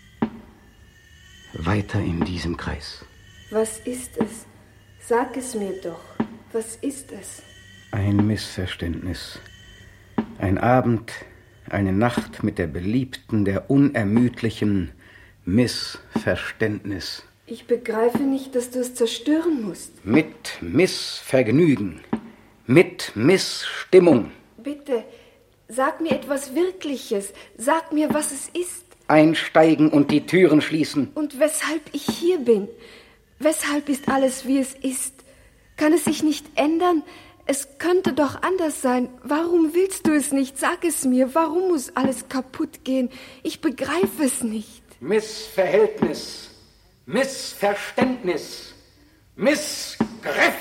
Weiter in diesem Kreis.
Was ist es? Sag es mir doch. Was ist es?
Ein Missverständnis. Ein Abend, eine Nacht mit der Beliebten, der unermüdlichen Missverständnis.
Ich begreife nicht, dass du es zerstören musst.
Mit Missvergnügen. Mit Missstimmung.
Bitte, sag mir etwas Wirkliches. Sag mir, was es ist.
Einsteigen und die Türen schließen.
Und weshalb ich hier bin? Weshalb ist alles, wie es ist? Kann es sich nicht ändern? Es könnte doch anders sein. Warum willst du es nicht? Sag es mir. Warum muss alles kaputt gehen? Ich begreife es nicht.
Missverhältnis, Missverständnis, Missgriff.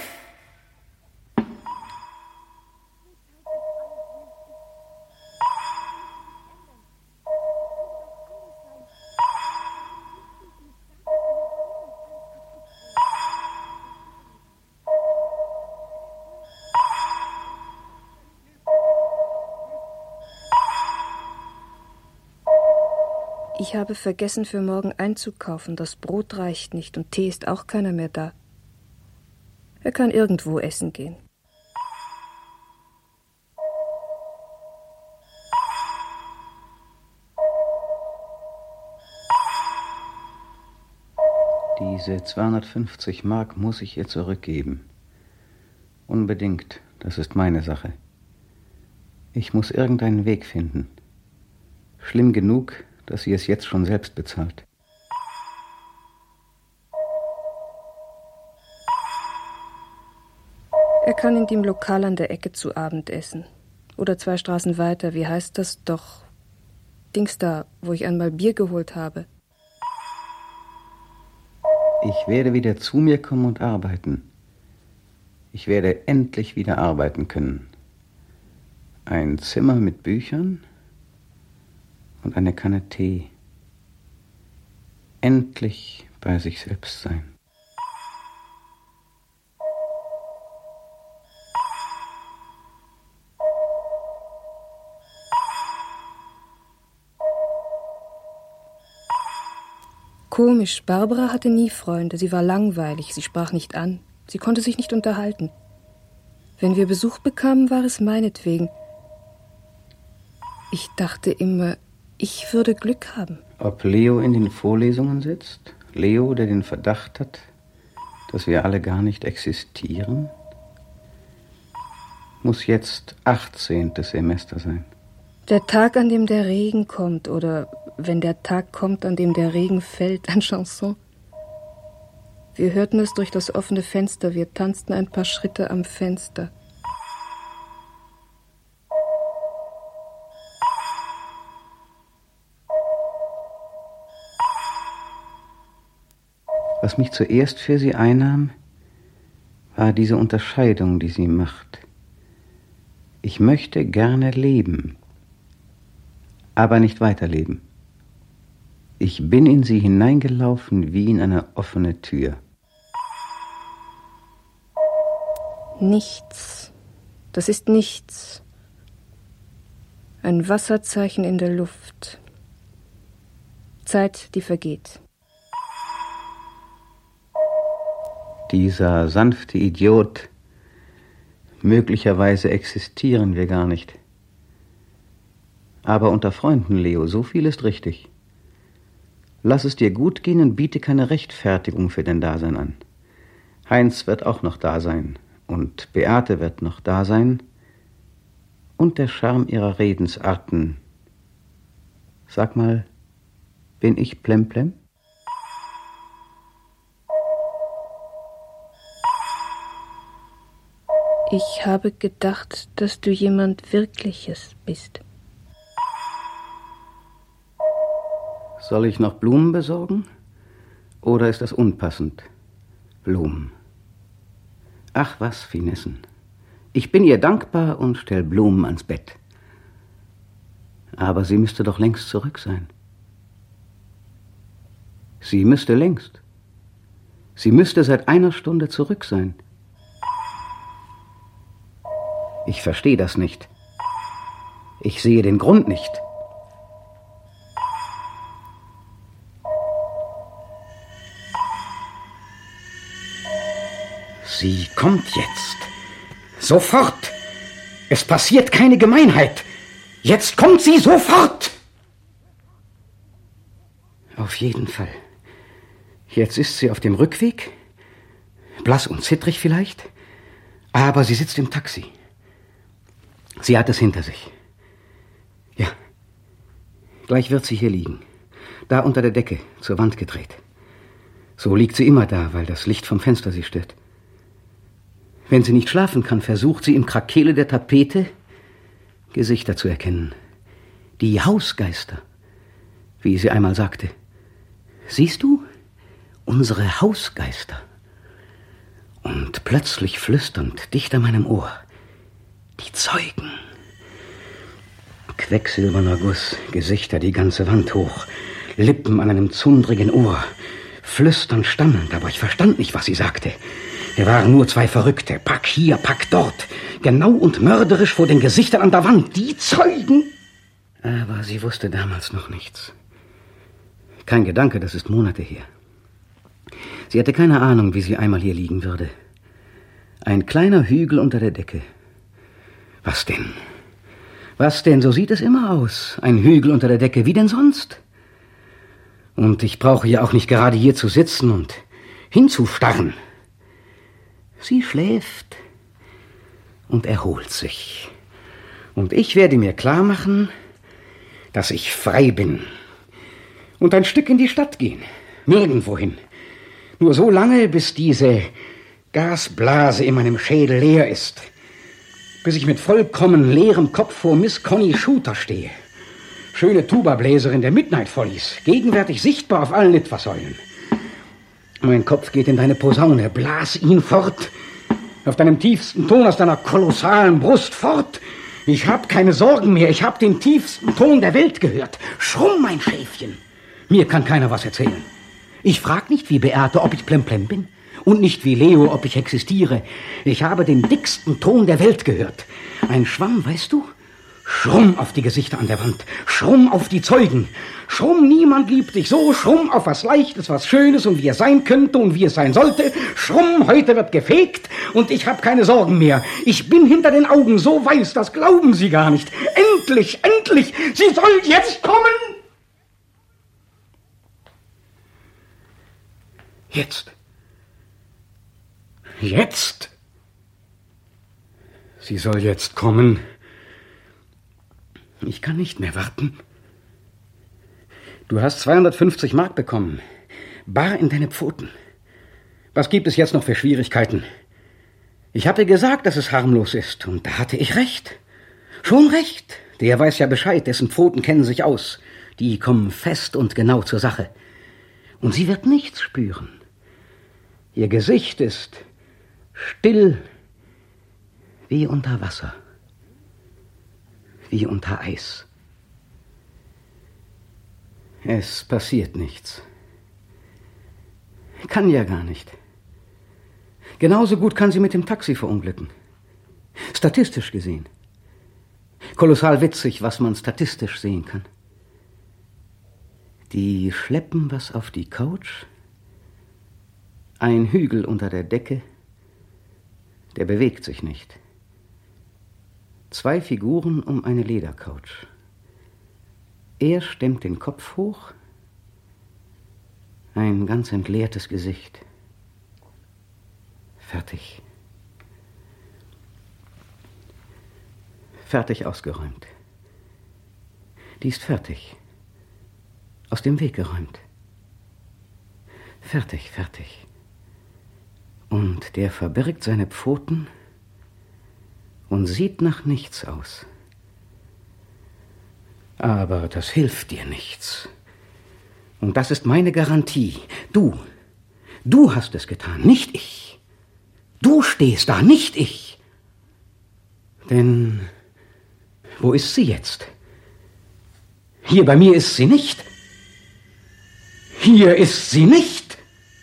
Ich habe vergessen, für morgen einzukaufen. Das Brot reicht nicht und Tee ist auch keiner mehr da. Er kann irgendwo essen gehen.
Diese 250 Mark muss ich ihr zurückgeben. Unbedingt, das ist meine Sache. Ich muss irgendeinen Weg finden. Schlimm genug, dass sie es jetzt schon selbst bezahlt.
Er kann in dem Lokal an der Ecke zu Abend essen. Oder 2 Straßen weiter, wie heißt das doch? Dings da, wo ich einmal Bier geholt habe.
Ich werde wieder zu mir kommen und arbeiten. Ich werde endlich wieder arbeiten können. Ein Zimmer mit Büchern und eine Kanne Tee. Endlich bei sich selbst sein.
Komisch, Barbara hatte nie Freunde. Sie war langweilig, sie sprach nicht an. Sie konnte sich nicht unterhalten. Wenn wir Besuch bekamen, war es meinetwegen. Ich dachte immer, ich würde Glück haben.
Ob Leo in den Vorlesungen sitzt? Leo, der den Verdacht hat, dass wir alle gar nicht existieren? Muss jetzt 18. Semester sein.
Der Tag, an dem der Regen kommt, oder wenn der Tag kommt, an dem der Regen fällt, ein Chanson. Wir hörten es durch das offene Fenster, wir tanzten ein paar Schritte am Fenster.
Was mich zuerst für sie einnahm, war diese Unterscheidung, die sie macht. Ich möchte gerne leben, aber nicht weiterleben. Ich bin in sie hineingelaufen wie in eine offene Tür.
Nichts. Das ist nichts. Ein Wasserzeichen in der Luft. Zeit, die vergeht.
Dieser sanfte Idiot. Möglicherweise existieren wir gar nicht. Aber unter Freunden, Leo, so viel ist richtig. Lass es dir gut gehen und biete keine Rechtfertigung für dein Dasein an. Heinz wird auch noch da sein und Beate wird noch da sein und der Charme ihrer Redensarten. Sag mal, bin ich Plemplem?
Ich habe gedacht, dass du jemand Wirkliches bist.
Soll ich noch Blumen besorgen? Oder ist das unpassend? Blumen. Ach was, Finessen. Ich bin ihr dankbar und stell Blumen ans Bett. Aber sie müsste doch längst zurück sein. Sie müsste längst. Sie müsste seit 1 Stunde zurück sein. Ich verstehe das nicht. Ich sehe den Grund nicht. Sie kommt jetzt. Sofort. Es passiert keine Gemeinheit. Jetzt kommt sie sofort. Auf jeden Fall. Jetzt ist sie auf dem Rückweg. Blass und zittrig vielleicht. Aber sie sitzt im Taxi. Sie hat es hinter sich. Ja. Gleich wird sie hier liegen. Da unter der Decke, zur Wand gedreht. So liegt sie immer da, weil das Licht vom Fenster sie stört. Wenn sie nicht schlafen kann, versucht sie im Krakele der Tapete Gesichter zu erkennen. Die Hausgeister, wie sie einmal sagte. Siehst du? Unsere Hausgeister. Und plötzlich flüsternd, dicht an meinem Ohr. Die Zeugen. Quecksilberner Guss, Gesichter die ganze Wand hoch, Lippen an einem zundrigen Ohr, flüsternd, stammelnd, aber ich verstand nicht, was sie sagte. Wir waren nur 2 Verrückte, Pack hier, Pack dort, genau und mörderisch vor den Gesichtern an der Wand, die Zeugen. Aber sie wusste damals noch nichts. Kein Gedanke, das ist Monate her. Sie hatte keine Ahnung, wie sie einmal hier liegen würde. Ein kleiner Hügel unter der Decke. Was denn? Was denn? So sieht es immer aus. Ein Hügel unter der Decke, wie denn sonst? Und ich brauche ja auch nicht gerade hier zu sitzen und hinzustarren. Sie schläft und erholt sich. Und ich werde mir klar machen, dass ich frei bin. Und ein Stück in die Stadt gehen. Nirgendwohin. Nur so lange, bis diese Gasblase in meinem Schädel leer ist. Bis ich mit vollkommen leerem Kopf vor Miss Connie Shooter stehe. Schöne Tubabläserin der Midnight Follies. Gegenwärtig sichtbar auf allen Litfaßsäulen. Mein Kopf geht in deine Posaune. Blas ihn fort. Auf deinem tiefsten Ton aus deiner kolossalen Brust fort. Ich hab keine Sorgen mehr. Ich hab den tiefsten Ton der Welt gehört. Schrumm, mein Schäfchen. Mir kann keiner was erzählen. Ich frag nicht wie Beate, ob ich Plemplem bin. Und nicht wie Leo, ob ich existiere. Ich habe den dicksten Ton der Welt gehört. Ein Schwamm, weißt du? Schrumm auf die Gesichter an der Wand. Schrumm auf die Zeugen. Schrumm, niemand liebt dich so. Schrumm auf was Leichtes, was Schönes und wie es sein könnte und wie es sein sollte. Schrumm, heute wird gefegt und ich habe keine Sorgen mehr. Ich bin hinter den Augen so weiß, das glauben Sie gar nicht. Endlich, endlich, sie soll jetzt kommen. Jetzt. Jetzt. Sie soll jetzt kommen. Ich kann nicht mehr warten. Du hast 250 Mark bekommen. Bar in deine Pfoten. Was gibt es jetzt noch für Schwierigkeiten? Ich habe gesagt, dass es harmlos ist. Und da hatte ich recht. Schon recht. Der weiß ja Bescheid. Dessen Pfoten kennen sich aus. Die kommen fest und genau zur Sache. Und sie wird nichts spüren. Ihr Gesicht ist still wie unter Wasser. Wie unter Eis. Es passiert nichts. Kann ja gar nicht. Genauso gut kann sie mit dem Taxi verunglücken. Statistisch gesehen. Kolossal witzig, was man statistisch sehen kann. Die schleppen was auf die Couch. Ein Hügel unter der Decke. Der bewegt sich nicht. 2 Figuren um eine Ledercouch. Er stemmt den Kopf hoch. Ein ganz entleertes Gesicht. Fertig. Fertig ausgeräumt. Die ist fertig. Aus dem Weg geräumt. Fertig, fertig. Und der verbirgt seine Pfoten und sieht nach nichts aus. Aber das hilft dir nichts. Und das ist meine Garantie. Du hast es getan, nicht ich. Du stehst da, nicht ich. Denn wo ist sie jetzt? Hier bei mir ist sie nicht. Hier ist sie nicht.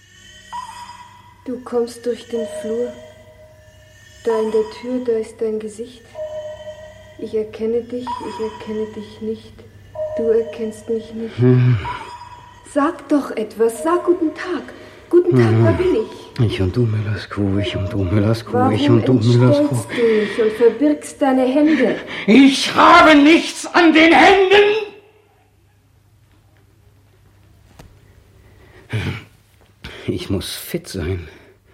Du kommst durch den Flur. Da in der Tür, da ist dein Gesicht. Ich erkenne dich nicht. Du erkennst mich nicht. Sag doch etwas, sag guten Tag. Guten Tag, wer bin ich?
Ich und du, Müllers Kuh, ich und du, Müllers Kuh,
Warum
ich und du, Müllers Kuh.
entstellst du mich und verbirgst deine Hände?
Ich habe nichts an den Händen! Ich muss fit sein.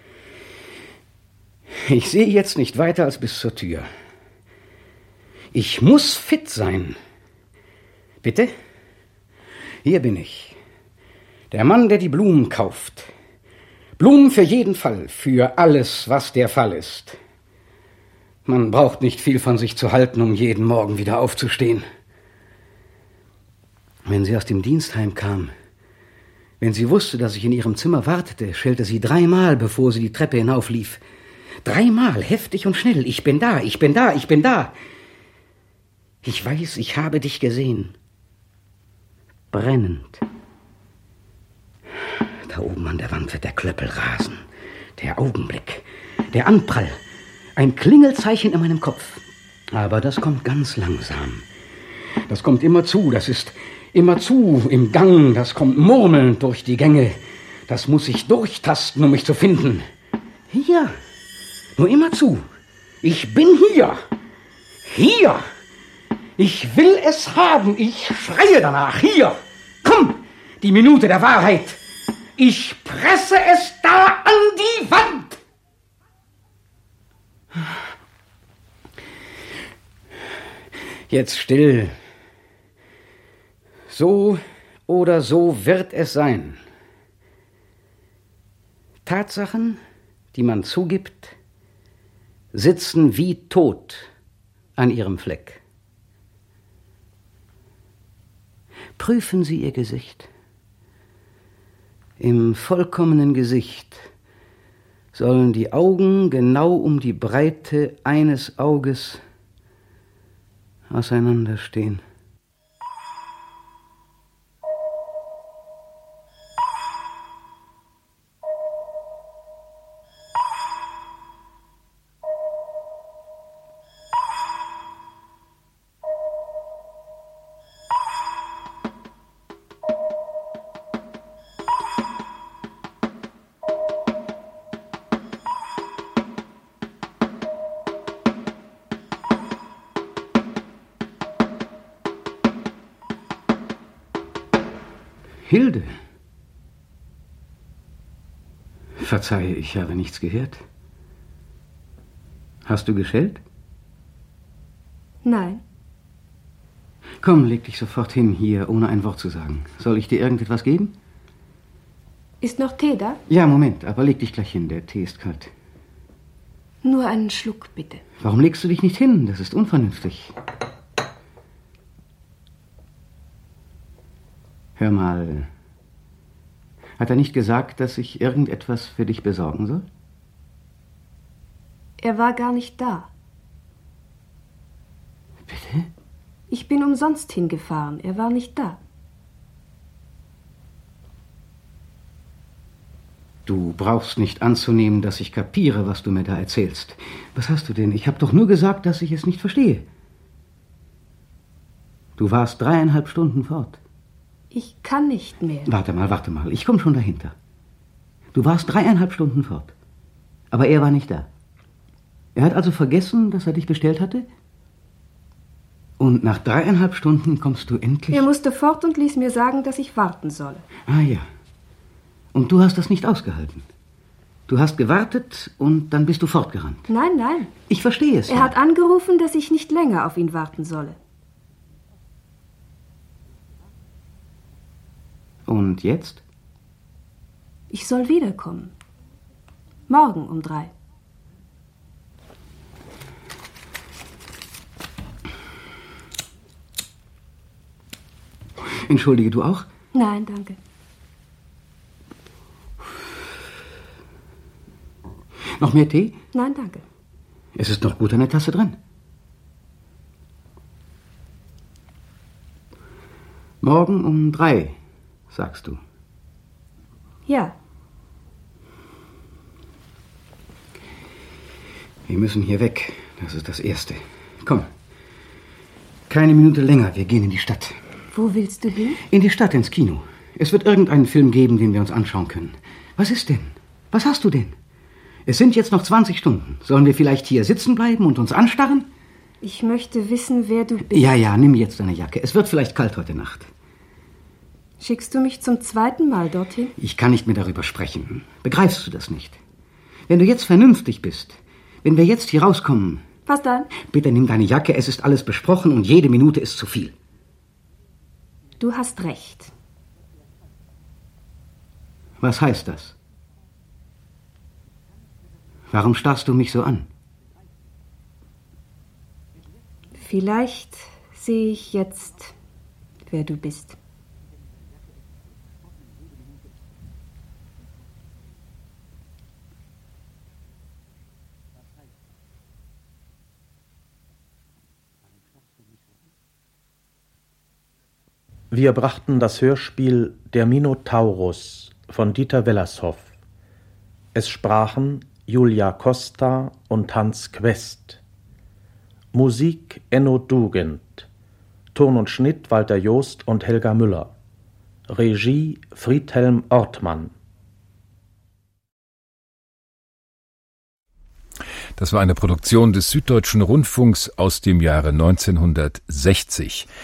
Ich sehe jetzt nicht weiter als bis zur Tür. Ich muss fit sein. Bitte? Hier bin ich. Der Mann, der die Blumen kauft. Blumen für jeden Fall, für alles, was der Fall ist. Man braucht nicht viel von sich zu halten, um jeden Morgen wieder aufzustehen. Wenn sie aus dem Dienstheim kam, wenn sie wusste, dass ich in ihrem Zimmer wartete, schellte sie 3-mal, bevor sie die Treppe hinauflief. 3-mal, heftig und schnell. Ich bin da, ich bin da, ich bin da. Ich weiß, ich habe dich gesehen. Brennend. Da oben an der Wand wird der Klöppel rasen. Der Augenblick, der Anprall. Ein Klingelzeichen in meinem Kopf. Aber das kommt ganz langsam. Das kommt immer zu, das ist immer zu im Gang. Das kommt murmelnd durch die Gänge. Das muss ich durchtasten, um mich zu finden. Hier. Nur immer zu. Ich bin hier. Hier. Ich will es haben. Ich schreie danach. Hier. Komm. Die Minute der Wahrheit. Ich presse es da an die Wand. Jetzt still. So oder so wird es sein. Tatsachen, die man zugibt, sitzen wie tot an ihrem Fleck. Prüfen Sie Ihr Gesicht. Im vollkommenen Gesicht sollen die Augen genau um die Breite eines Auges auseinanderstehen. Hilde. Verzeihe, ich habe nichts gehört. Hast du geschellt?
Nein.
Komm, leg dich sofort hin hier, ohne ein Wort zu sagen. Soll ich dir irgendetwas geben?
Ist noch Tee da?
Ja, Moment, aber leg dich gleich hin, der Tee ist kalt.
Nur einen Schluck, bitte.
Warum legst du dich nicht hin? Das ist unvernünftig. Hör mal, hat er nicht gesagt, dass ich irgendetwas für dich besorgen soll?
Er war gar nicht da.
Bitte?
Ich bin umsonst hingefahren. Er war nicht da.
Du brauchst nicht anzunehmen, dass ich kapiere, was du mir da erzählst. Was hast du denn? Ich habe doch nur gesagt, dass ich es nicht verstehe. Du warst 3,5 Stunden fort.
Ich kann nicht mehr.
Warte mal. Ich komme schon dahinter. Du warst 3,5 Stunden fort. Aber er war nicht da. Er hat also vergessen, dass er dich bestellt hatte? Und nach 3,5 Stunden kommst du endlich...
Er musste fort und ließ mir sagen, dass ich warten solle.
Ah ja. Und du hast das nicht ausgehalten. Du hast gewartet und dann bist du fortgerannt.
Nein.
Ich verstehe es.
Er hat angerufen, dass ich nicht länger auf ihn warten solle.
Und jetzt?
Ich soll wiederkommen. Morgen um 3.
Entschuldige, du auch?
Nein, danke.
Noch mehr Tee?
Nein, danke.
Es ist noch gut eine Tasse drin. Morgen um 3, sagst du.
Ja.
Wir müssen hier weg. Das ist das Erste. Komm. Keine Minute länger. Wir gehen in die Stadt.
Wo willst du hin?
In die Stadt, ins Kino. Es wird irgendeinen Film geben, den wir uns anschauen können. Was ist denn? Was hast du denn? Es sind jetzt noch 20 Stunden. Sollen wir vielleicht hier sitzen bleiben und uns anstarren?
Ich möchte wissen, wer du bist.
Ja, nimm jetzt deine Jacke. Es wird vielleicht kalt heute Nacht.
Schickst du mich zum 2. Mal dorthin?
Ich kann nicht mehr darüber sprechen. Begreifst du das nicht? Wenn du jetzt vernünftig bist, wenn wir jetzt hier rauskommen...
Was dann?
Bitte nimm deine Jacke, es ist alles besprochen und jede Minute ist zu viel.
Du hast recht.
Was heißt das? Warum starrst du mich so an?
Vielleicht sehe ich jetzt, wer du bist.
Wir brachten das Hörspiel Der Minotaurus von Dieter Wellershoff. Es sprachen Julia Costa und Hans Quest. Musik Enno Dugend. Ton und Schnitt Walter Joost und Helga Müller. Regie Friedhelm Ortmann.
Das war eine Produktion des Süddeutschen Rundfunks aus dem Jahre 1960.